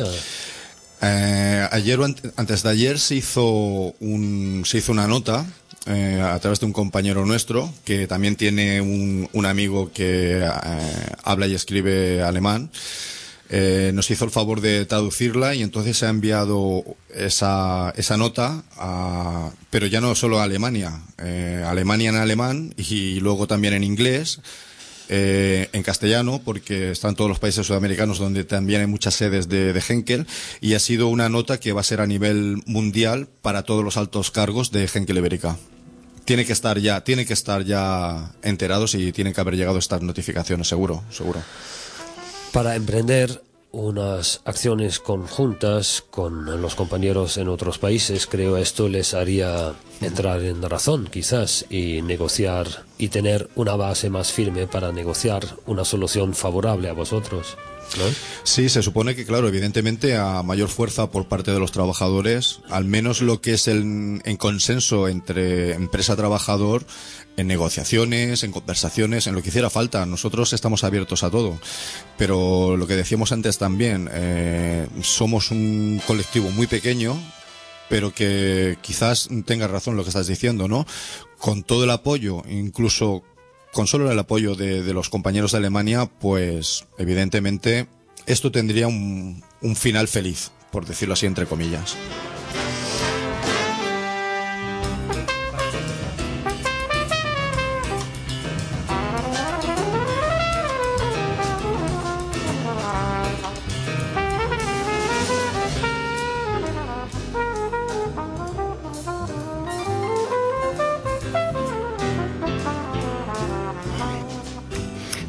[SPEAKER 15] Eh, ayer o antes de ayer se hizo un se hizo una nota eh, a través de un compañero nuestro que también tiene un, un amigo que eh, habla y escribe alemán. Eh, nos hizo el favor de traducirla, y entonces se ha enviado esa, esa nota a, pero ya no solo a Alemania, eh, Alemania en alemán y luego también en inglés. Eh, en castellano, porque están todos los países sudamericanos donde también hay muchas sedes de, de Henkel, y ha sido una nota que va a ser a nivel mundial para todos los altos cargos de Henkel Ibérica. Tiene que estar ya, tiene que estar ya enterados, y tienen que haber llegado estas notificaciones, seguro, seguro.
[SPEAKER 2] Para emprender unas acciones conjuntas con los compañeros en otros países, creo esto les haría entrar en razón quizás y negociar y tener una base más firme para negociar una solución favorable a vosotros, ¿no?
[SPEAKER 15] Sí, se supone que, claro, evidentemente a mayor fuerza por parte de los trabajadores, al menos lo que es el en consenso entre empresa-trabajador, en negociaciones, en conversaciones, en lo que hiciera falta. Nosotros estamos abiertos a todo, pero lo que decíamos antes también, eh, somos un colectivo muy pequeño, pero que quizás tengas razón lo que estás diciendo, ¿no? Con todo el apoyo, incluso con solo el apoyo de, de los compañeros de Alemania, pues evidentemente esto tendría un, un final feliz, por decirlo así entre comillas.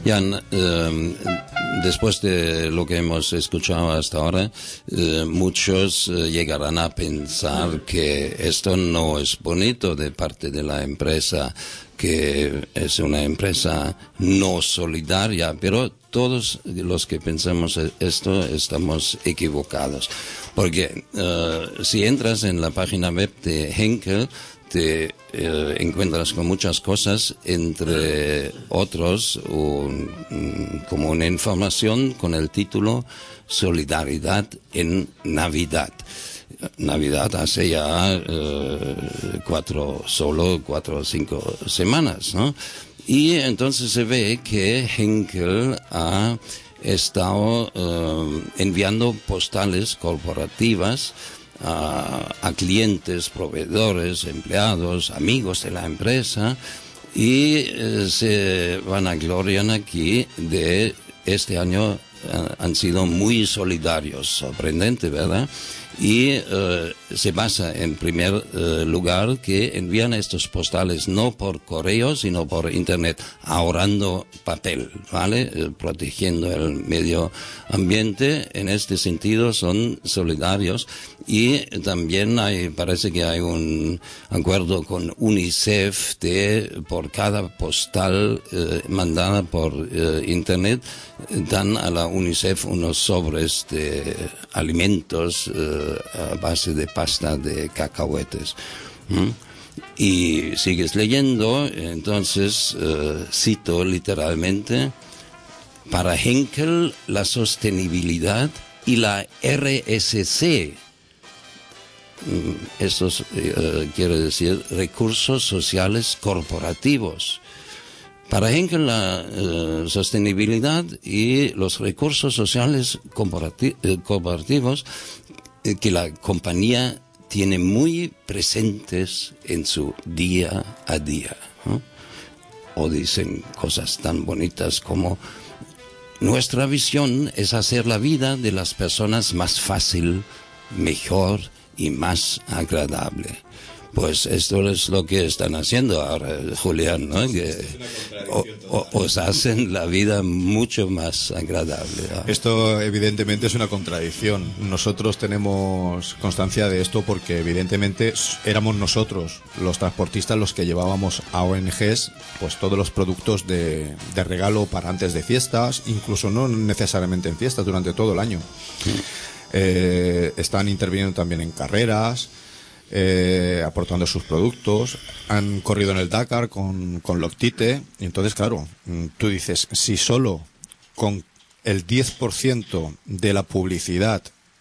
[SPEAKER 7] Jan, eh, después de lo que hemos escuchado hasta ahora, eh, muchos eh, llegarán a pensar que esto no es bonito de parte de la empresa, que es una empresa no solidaria, pero todos los que pensamos esto estamos equivocados. Porque eh, si entras en la página web de Henkel, te eh, encuentras con muchas cosas, entre otros un, como una información con el título Solidaridad en Navidad. Navidad hace ya eh, cuatro, solo cuatro o cinco semanas, ¿no? Y entonces se ve que Henkel ha estado eh, enviando postales corporativas a, a clientes, proveedores, empleados, amigos de la empresa, y eh, se vanaglorian aquí de este año eh, han sido muy solidarios, sorprendente, ¿verdad? Y eh, se basa en primer eh, lugar que envían estos postales no por correo sino por internet, ahorrando papel, ¿vale? Eh, protegiendo el medio ambiente. En este sentido son solidarios. Y también hay, parece que hay un acuerdo con UNICEF de por cada postal eh, mandada por eh, internet dan a la UNICEF unos sobres de alimentos eh, a base de pasta de cacahuetes. ¿Mm? Y sigues leyendo, entonces eh, cito literalmente: para Henkel la sostenibilidad y la R S C, esto eh, quiere decir recursos sociales corporativos. Para Henkel la eh, sostenibilidad y los recursos sociales corporati- eh, corporativos eh, que la compañía tiene muy presentes en su día a día, ¿no? O dicen cosas tan bonitas como: nuestra visión es hacer la vida de las personas más fácil, mejor y más agradable. Pues esto es lo que están haciendo ahora, Julián, ¿no? Que o, o, os hacen la vida mucho más agradable, ¿no?
[SPEAKER 15] Esto evidentemente es una contradicción. Nosotros tenemos constancia de esto porque evidentemente éramos nosotros, los transportistas, los que llevábamos a O N Ges pues todos los productos de, de regalo para antes de fiestas, incluso no necesariamente en fiestas, durante todo el año. Sí. Eh, están interviniendo también en carreras, eh, aportando sus productos, han corrido en el Dakar con, con Loctite, y entonces claro, tú dices, si solo con el diez por ciento de la publicidad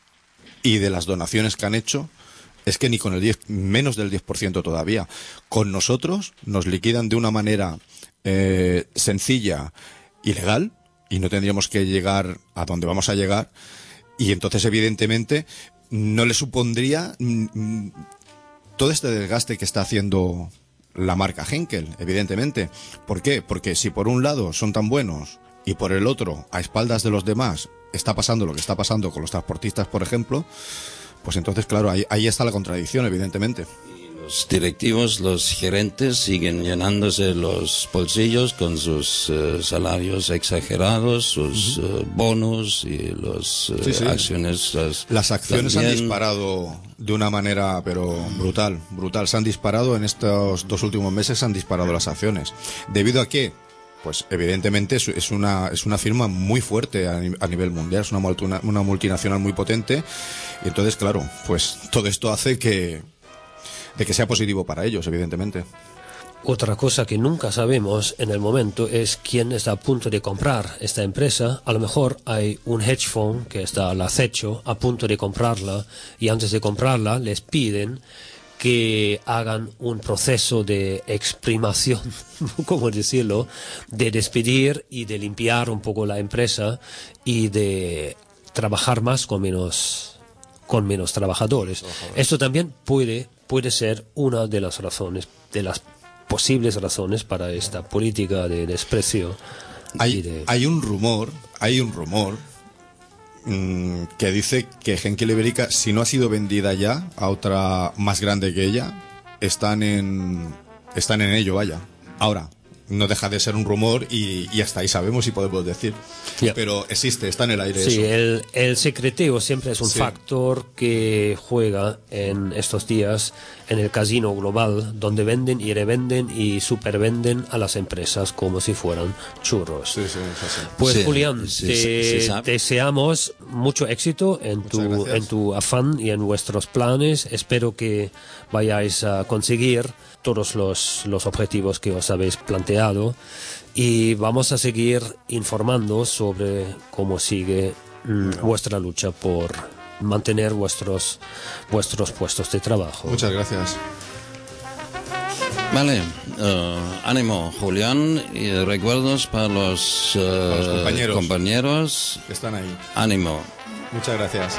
[SPEAKER 15] y de las donaciones que han hecho, es que ni con el diez, menos del diez por ciento todavía, con nosotros nos liquidan de una manera eh, sencilla y legal, y no tendríamos que llegar a donde vamos a llegar. Y entonces, evidentemente, no le supondría mm, todo este desgaste que está haciendo la marca Henkel, evidentemente. ¿Por qué? Porque si por un lado son tan buenos y por el otro, a espaldas de los demás, está pasando lo que está pasando con los transportistas, por ejemplo, pues entonces, claro, ahí, ahí está la contradicción, evidentemente.
[SPEAKER 7] Los directivos, los gerentes siguen llenándose los bolsillos con sus uh, salarios exagerados, sus uh, bonos y los uh, sí, sí. acciones. Las,
[SPEAKER 15] las acciones también han disparado de una manera, pero brutal, brutal. Se han disparado en estos dos últimos meses, se han disparado las acciones. ¿Debido a qué? Pues evidentemente es una, es una firma muy fuerte a, a nivel mundial, es una, multina, una multinacional muy potente. Y entonces, claro, pues todo esto hace que... de que sea positivo para ellos, evidentemente.
[SPEAKER 2] Otra cosa que nunca sabemos en el momento es quién está a punto de comprar esta empresa. A lo mejor hay un hedge fund que está al acecho, a punto de comprarla, y antes de comprarla les piden que hagan un proceso de exprimación, ¿cómo decirlo?, de despedir y de limpiar un poco la empresa y de trabajar más con menos, con menos trabajadores. Esto también puede puede ser una de las razones, de las posibles razones para esta política de desprecio.
[SPEAKER 15] Hay,
[SPEAKER 2] de...
[SPEAKER 15] hay un rumor, hay un rumor mmm, que dice que Henkel Ibérica, si no ha sido vendida ya a otra más grande que ella, están en están en ello, vaya. Ahora, no deja de ser un rumor y, y hasta ahí sabemos y podemos decir. Yeah. Pero existe, está en el aire.
[SPEAKER 2] Sí,
[SPEAKER 15] eso.
[SPEAKER 2] El, el secreteo siempre es un
[SPEAKER 15] sí.
[SPEAKER 2] factor que juega en estos días en el casino global, donde venden y revenden y supervenden a las empresas como si fueran churros.
[SPEAKER 15] Sí, sí, sí, sí.
[SPEAKER 2] Pues
[SPEAKER 7] sí,
[SPEAKER 2] Julián,
[SPEAKER 7] sí,
[SPEAKER 2] te
[SPEAKER 7] sí, sí,
[SPEAKER 2] deseamos mucho éxito en tu, en tu afán y en vuestros planes. Espero que vayáis a conseguir todos los, los objetivos que os habéis planteado y vamos a seguir informando sobre cómo sigue mm, vuestra lucha por mantener vuestros vuestros puestos de trabajo.
[SPEAKER 15] Muchas gracias.
[SPEAKER 7] Vale, uh, ánimo Julián y recuerdos para los, uh,
[SPEAKER 15] para los compañeros.
[SPEAKER 7] compañeros
[SPEAKER 15] que están ahí.
[SPEAKER 7] Ánimo.
[SPEAKER 15] Muchas gracias.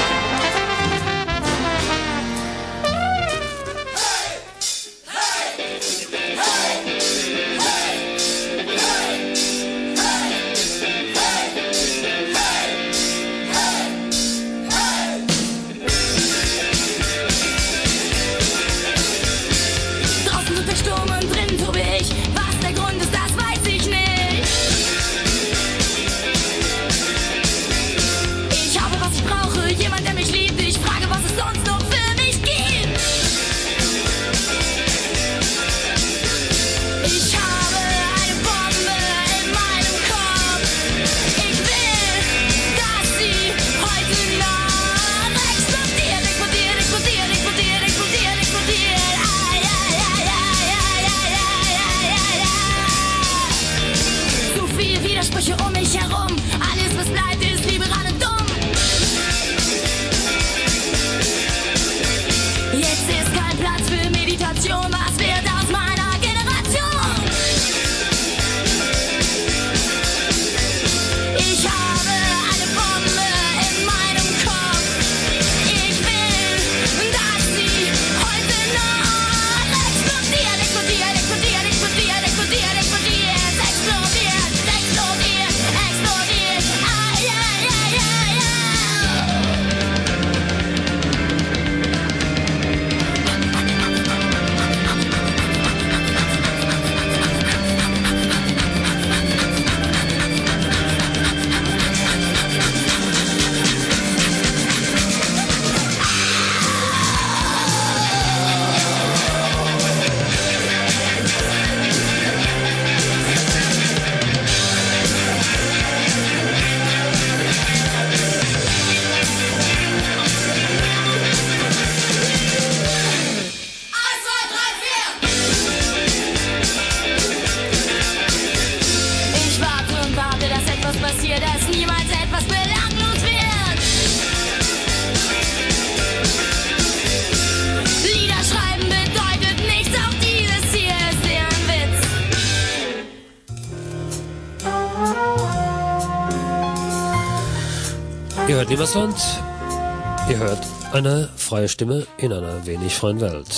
[SPEAKER 2] Ihr hört Niemersland, ihr hört eine freie Stimme in einer wenig freien Welt.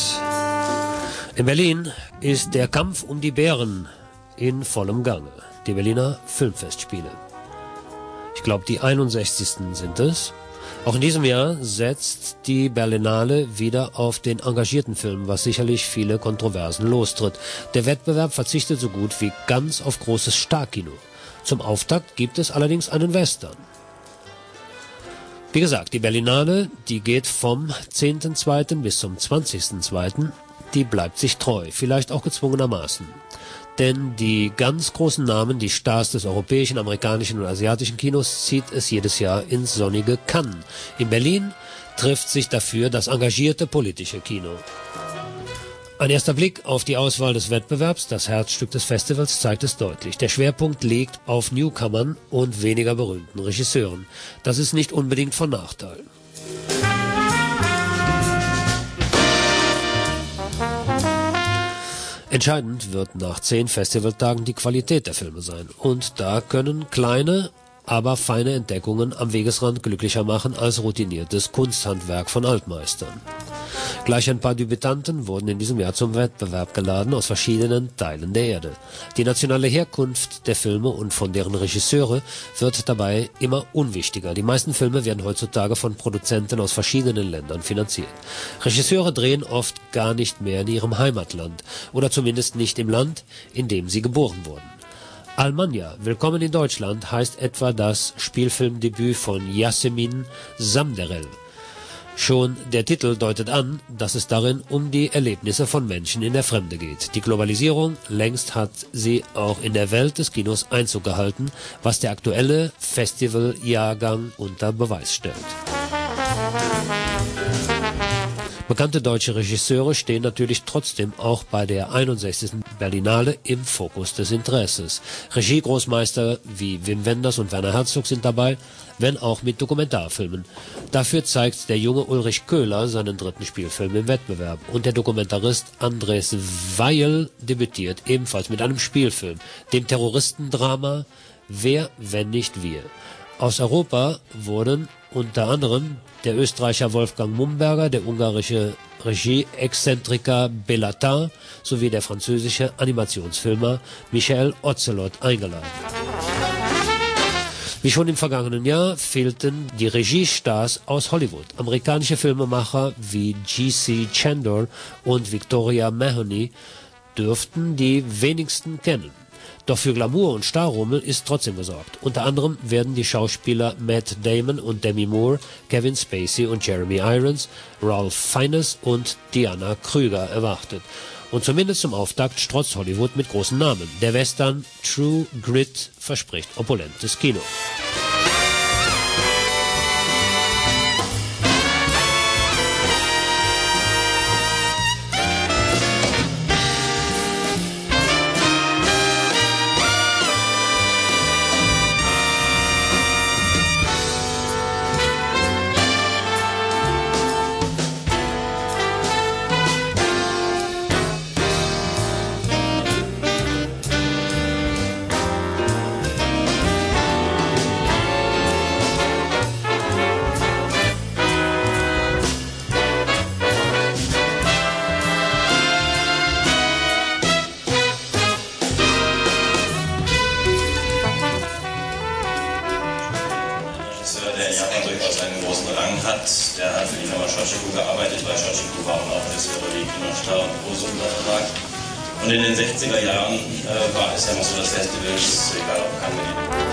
[SPEAKER 2] In Berlin ist der Kampf um die Bären in vollem Gange. Die Berliner Filmfestspiele. Ich glaube, die einundsechzigsten sind es. Auch in diesem Jahr setzt die Berlinale wieder auf den engagierten Film, was sicherlich viele Kontroversen lostritt. Der Wettbewerb verzichtet so gut wie ganz auf großes Starkkino. Zum Auftakt gibt es allerdings einen Western. Wie gesagt, die Berlinale, die geht vom zehnten zweiten bis zum zwanzigsten zweiten Die bleibt sich treu, vielleicht auch gezwungenermaßen. Denn die ganz großen Namen, die Stars des europäischen, amerikanischen und asiatischen Kinos, zieht es jedes Jahr ins sonnige Cannes. In Berlin trifft sich dafür das engagierte politische Kino. Ein erster Blick auf die Auswahl des Wettbewerbs, das Herzstück des Festivals, zeigt es deutlich. Der Schwerpunkt liegt auf Newcomern und weniger berühmten Regisseuren. Das ist nicht unbedingt von Nachteil. Entscheidend wird nach zehn Festivaltagen die Qualität der Filme sein. Und da können kleine, aber feine Entdeckungen am Wegesrand glücklicher machen als routiniertes Kunsthandwerk von Altmeistern. Gleich ein paar Debütanten wurden in diesem Jahr zum Wettbewerb geladen aus verschiedenen Teilen der Erde. Die nationale Herkunft der Filme und von deren Regisseure wird dabei immer unwichtiger. Die meisten Filme werden heutzutage von Produzenten aus verschiedenen Ländern finanziert. Regisseure drehen oft gar nicht mehr in ihrem Heimatland oder zumindest nicht im Land, in dem sie geboren wurden. Almanja, Willkommen in Deutschland, heißt etwa das Spielfilmdebüt von Yasemin Samderel. Schon der Titel deutet an, dass es darin um die Erlebnisse von Menschen in der Fremde geht. Die Globalisierung längst hat sie auch in der Welt des Kinos Einzug gehalten, was der aktuelle Festivaljahrgang unter Beweis stellt. Bekannte deutsche Regisseure stehen natürlich trotzdem auch bei der einundsechzigsten Berlinale im Fokus des Interesses. Regiegroßmeister wie Wim Wenders und Werner Herzog sind dabei, wenn auch mit Dokumentarfilmen. Dafür zeigt der junge Ulrich Köhler seinen dritten Spielfilm im Wettbewerb. Und der Dokumentarist Andres Weil debütiert ebenfalls mit einem Spielfilm, dem Terroristendrama Wer, wenn nicht wir. Aus Europa wurden unter anderem der Österreicher Wolfgang Mumberger, der ungarische Regie-Exzentriker Belatin sowie der französische Animationsfilmer Michael Ocelot eingeladen. Wie schon im vergangenen Jahr fehlten die Regiestars aus Hollywood. Amerikanische Filmemacher wie G C Chandor und Victoria Mahoney dürften die wenigsten kennen. Doch für Glamour und Starrummel ist trotzdem gesorgt. Unter anderem werden die Schauspieler Matt Damon und Demi Moore, Kevin Spacey und Jeremy Irons, Ralph Fiennes und Diana Krüger erwartet. Und zumindest zum Auftakt strotzt Hollywood mit großen Namen. Der Western True Grit verspricht opulentes Kino.
[SPEAKER 18] Und in den sechziger Jahren äh, war es ja noch so, dass Festivals, egal ob Cannes,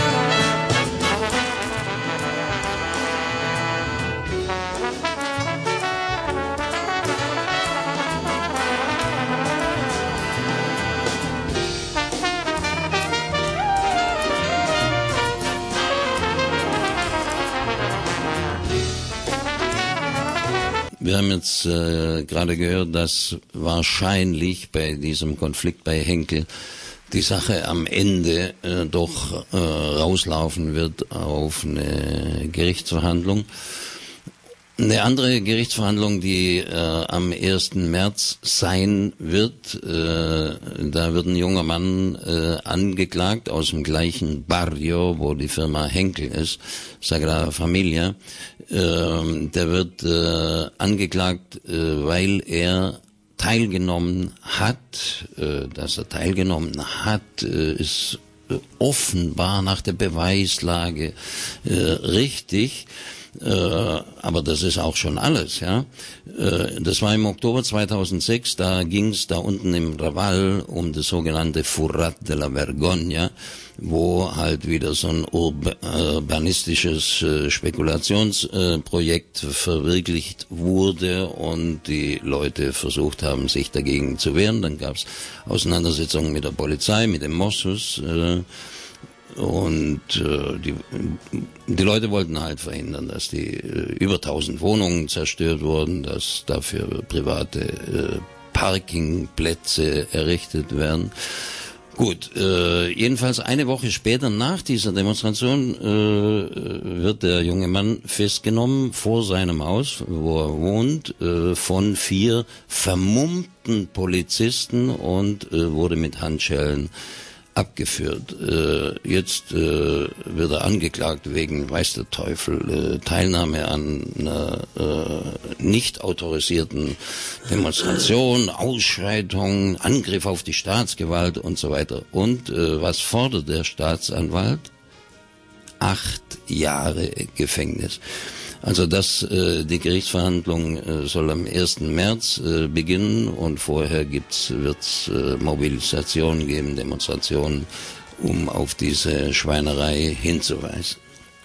[SPEAKER 7] Wir haben jetzt äh, gerade gehört, dass wahrscheinlich bei diesem Konflikt bei Henkel die Sache am Ende äh, doch äh, rauslaufen wird auf eine Gerichtsverhandlung. Eine andere Gerichtsverhandlung, die äh, am ersten März sein wird, äh, da wird ein junger Mann äh, angeklagt aus dem gleichen Barrio, wo die Firma Henkel ist, Sagrada Familia. Äh, der wird äh, angeklagt, äh, weil er teilgenommen hat, äh, dass er teilgenommen hat, äh, ist äh, offenbar nach der Beweislage äh, richtig. Äh, aber das ist auch schon alles, ja. Äh, das war im Oktober zweitausendsechs, da ging es da unten im Raval um das sogenannte Furrat de la Vergonya, wo halt wieder so ein urb urbanistisches äh, Spekulationsprojekt äh, verwirklicht wurde und die Leute versucht haben, sich dagegen zu wehren. Dann gab es Auseinandersetzungen mit der Polizei, mit dem Mossus, äh, und äh, die, die Leute wollten halt verhindern, dass die äh, über tausend Wohnungen zerstört wurden, dass dafür private äh, Parkingplätze errichtet werden. Gut, äh, jedenfalls eine Woche später nach dieser Demonstration äh, wird der junge Mann festgenommen vor seinem Haus, wo er wohnt, äh, von vier vermummten Polizisten und äh, wurde mit Handschellen abgeführt. Äh, jetzt äh, wird er angeklagt wegen, weiß der Teufel, äh, Teilnahme an einer äh, nicht autorisierten Demonstration, Ausschreitung, Angriff auf die Staatsgewalt und so weiter. Und äh, was fordert der Staatsanwalt? Acht Jahre Gefängnis. Also das, äh, die Gerichtsverhandlung äh, soll am ersten März äh, beginnen und vorher gibt's, wird's äh, Mobilisationen geben, Demonstrationen, um auf diese Schweinerei hinzuweisen.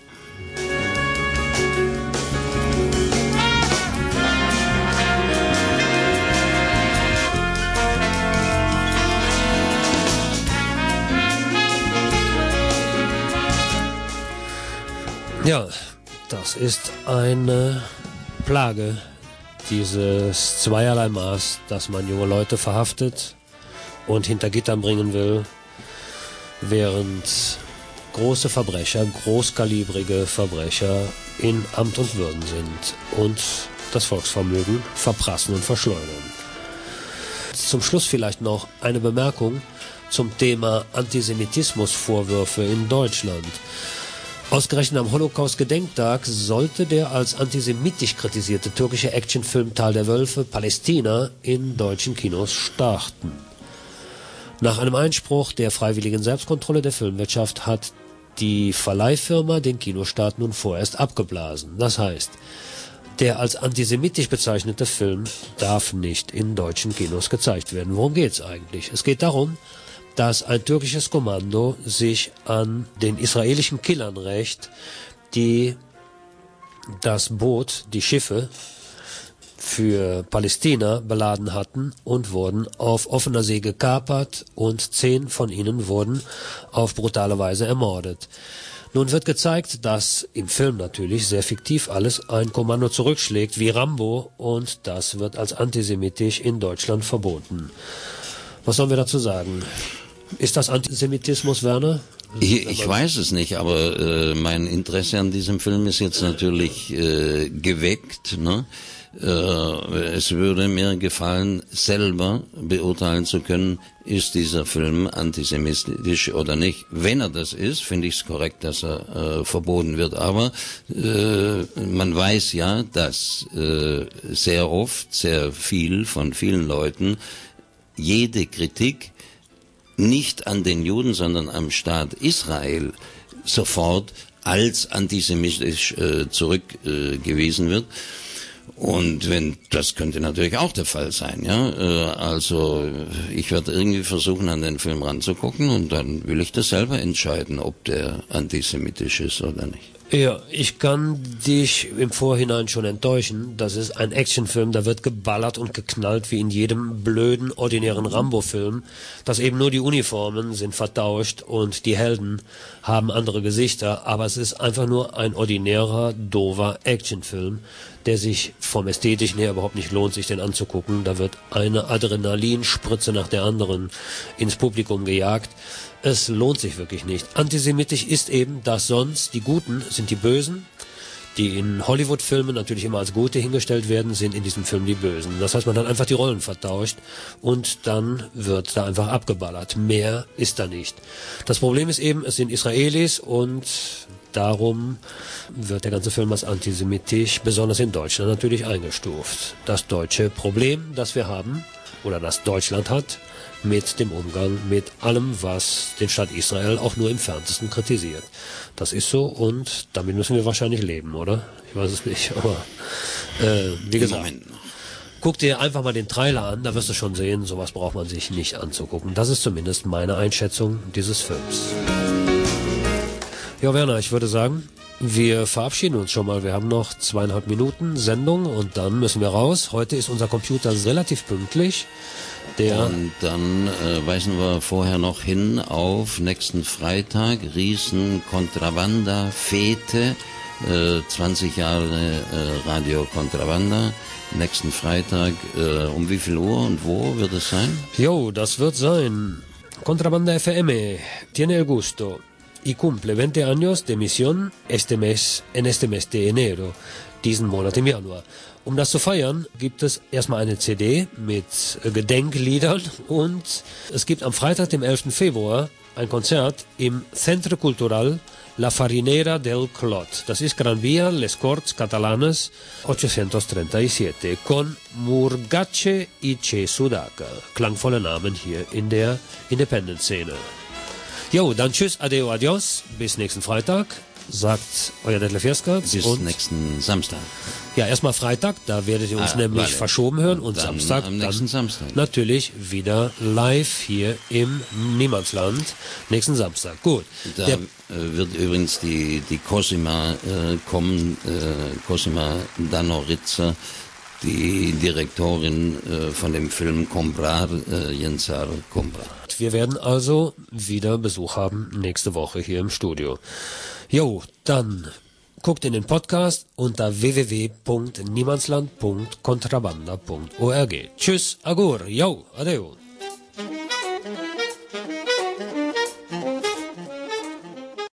[SPEAKER 2] Ja, das ist eine Plage, dieses zweierlei Maß, dass man junge Leute verhaftet und hinter Gittern bringen will, während große Verbrecher, großkalibrige Verbrecher in Amt und Würden sind und das Volksvermögen verprassen und verschleudern. Zum Schluss vielleicht noch eine Bemerkung zum Thema Antisemitismusvorwürfe in Deutschland. Ausgerechnet am Holocaust-Gedenktag sollte der als antisemitisch kritisierte türkische Actionfilm Tal der Wölfe Palästina in deutschen Kinos starten. Nach einem Einspruch der freiwilligen Selbstkontrolle der Filmwirtschaft hat die Verleihfirma den Kinostart nun vorerst abgeblasen. Das heißt, der als antisemitisch bezeichnete Film darf nicht in deutschen Kinos gezeigt werden. Worum geht's eigentlich? Es geht darum, dass ein türkisches Kommando sich an den israelischen Killern rächt, die das Boot, die Schiffe für Palästina beladen hatten und wurden auf offener See gekapert und zehn von ihnen wurden auf brutale Weise ermordet. Nun wird gezeigt, dass im Film natürlich sehr fiktiv alles ein Kommando zurückschlägt wie Rambo und das wird als antisemitisch in Deutschland verboten. Was sollen wir dazu sagen? Ist das Antisemitismus, Werner?
[SPEAKER 7] Ich, ich weiß es nicht, aber äh, mein Interesse an diesem Film ist jetzt natürlich äh, geweckt. Ne? Äh, es würde mir gefallen, selber beurteilen zu können, ist dieser Film antisemitisch oder nicht. Wenn er das ist, finde ich es korrekt, dass er äh, verboten wird. Aber äh, man weiß ja, dass äh, sehr oft, sehr viel von vielen Leuten jede Kritik nicht an den Juden, sondern am Staat Israel sofort als antisemitisch äh, zurückgewiesen äh, wird. Und wenn, das könnte natürlich auch der Fall sein, ja. Äh, also ich werde irgendwie versuchen, an den Film ranzugucken und dann will ich das selber entscheiden, ob der antisemitisch ist oder nicht.
[SPEAKER 2] Ja, ich kann dich im Vorhinein schon enttäuschen. Das ist ein Actionfilm, da wird geballert und geknallt wie in jedem blöden, ordinären Rambo-Film. Dass eben nur die Uniformen sind vertauscht und die Helden haben andere Gesichter. Aber es ist einfach nur ein ordinärer, doofer Actionfilm, der sich vom Ästhetischen her überhaupt nicht lohnt, sich den anzugucken. Da wird eine Adrenalinspritze nach der anderen ins Publikum gejagt. Es lohnt sich wirklich nicht. Antisemitisch ist eben, dass sonst die Guten sind die Bösen, die in Hollywood-Filmen natürlich immer als Gute hingestellt werden, sind in diesem Film die Bösen. Das heißt, man hat einfach die Rollen vertauscht und dann wird da einfach abgeballert. Mehr ist da nicht. Das Problem ist eben, es sind Israelis und darum wird der ganze Film als antisemitisch, besonders in Deutschland natürlich eingestuft. Das deutsche Problem, das wir haben, oder das Deutschland hat, mit dem Umgang mit allem, was den Staat Israel auch nur im Fernsten kritisiert. Das ist so und damit müssen wir wahrscheinlich leben, oder? Ich weiß es nicht, aber äh, wie gesagt, guck dir einfach mal den Trailer an, da wirst du schon sehen, sowas braucht man sich nicht anzugucken. Das ist zumindest meine Einschätzung dieses Films. Ja, Werner, ich würde sagen, wir verabschieden uns schon mal. Wir haben noch zweieinhalb Minuten Sendung und dann müssen wir raus. Heute ist unser Computer relativ pünktlich. Der
[SPEAKER 7] und dann äh, weisen wir vorher noch hin auf nächsten Freitag, Riesen Contrabanda Fete, äh, zwanzig Jahre äh, Radio Contrabanda. Nächsten Freitag, äh, um wie viel Uhr und wo wird es sein?
[SPEAKER 2] Jo, das wird sein Contrabanda F M, tiene el gusto y cumple veinte años de emisión este mes, en este mes de enero, diesen Monat im Januar. Um das zu feiern, gibt es erstmal eine C D mit Gedenkliedern und es gibt am Freitag, dem elften Februar, ein Konzert im Centre Cultural La Farinera del Clot. Das ist Gran Via Les Corts Catalanes achthundertsiebenunddreißig con Murgace y Che Sudaca. Klangvolle Namen hier in der Independent-Szene. Jo, dann tschüss, adeo, adios, bis nächsten Freitag, sagt euer Detlef Jerskat.
[SPEAKER 7] Bis
[SPEAKER 2] und
[SPEAKER 7] nächsten Samstag.
[SPEAKER 2] Ja, erstmal Freitag, da werdet ihr uns
[SPEAKER 7] Ah,
[SPEAKER 2] nämlich
[SPEAKER 7] vale.
[SPEAKER 2] verschoben hören und
[SPEAKER 7] Dann
[SPEAKER 2] Samstag
[SPEAKER 7] am nächsten
[SPEAKER 2] dann
[SPEAKER 7] Samstag.
[SPEAKER 2] natürlich wieder live hier im Niemandsland, nächsten Samstag. Gut.
[SPEAKER 7] Da
[SPEAKER 2] Der,
[SPEAKER 7] äh, wird übrigens die, die Cosima äh, kommen, äh, Cosima Danoritzer, die Direktorin äh, von dem Film Comprar, äh, Jensar Comprar.
[SPEAKER 2] wir werden also wieder Besuch haben nächste Woche hier im Studio. Jo, dann guckt in den Podcast unter w w w punkt niemandsland punkt kontrabanda punkt org. Tschüss, agur, jo, adeo.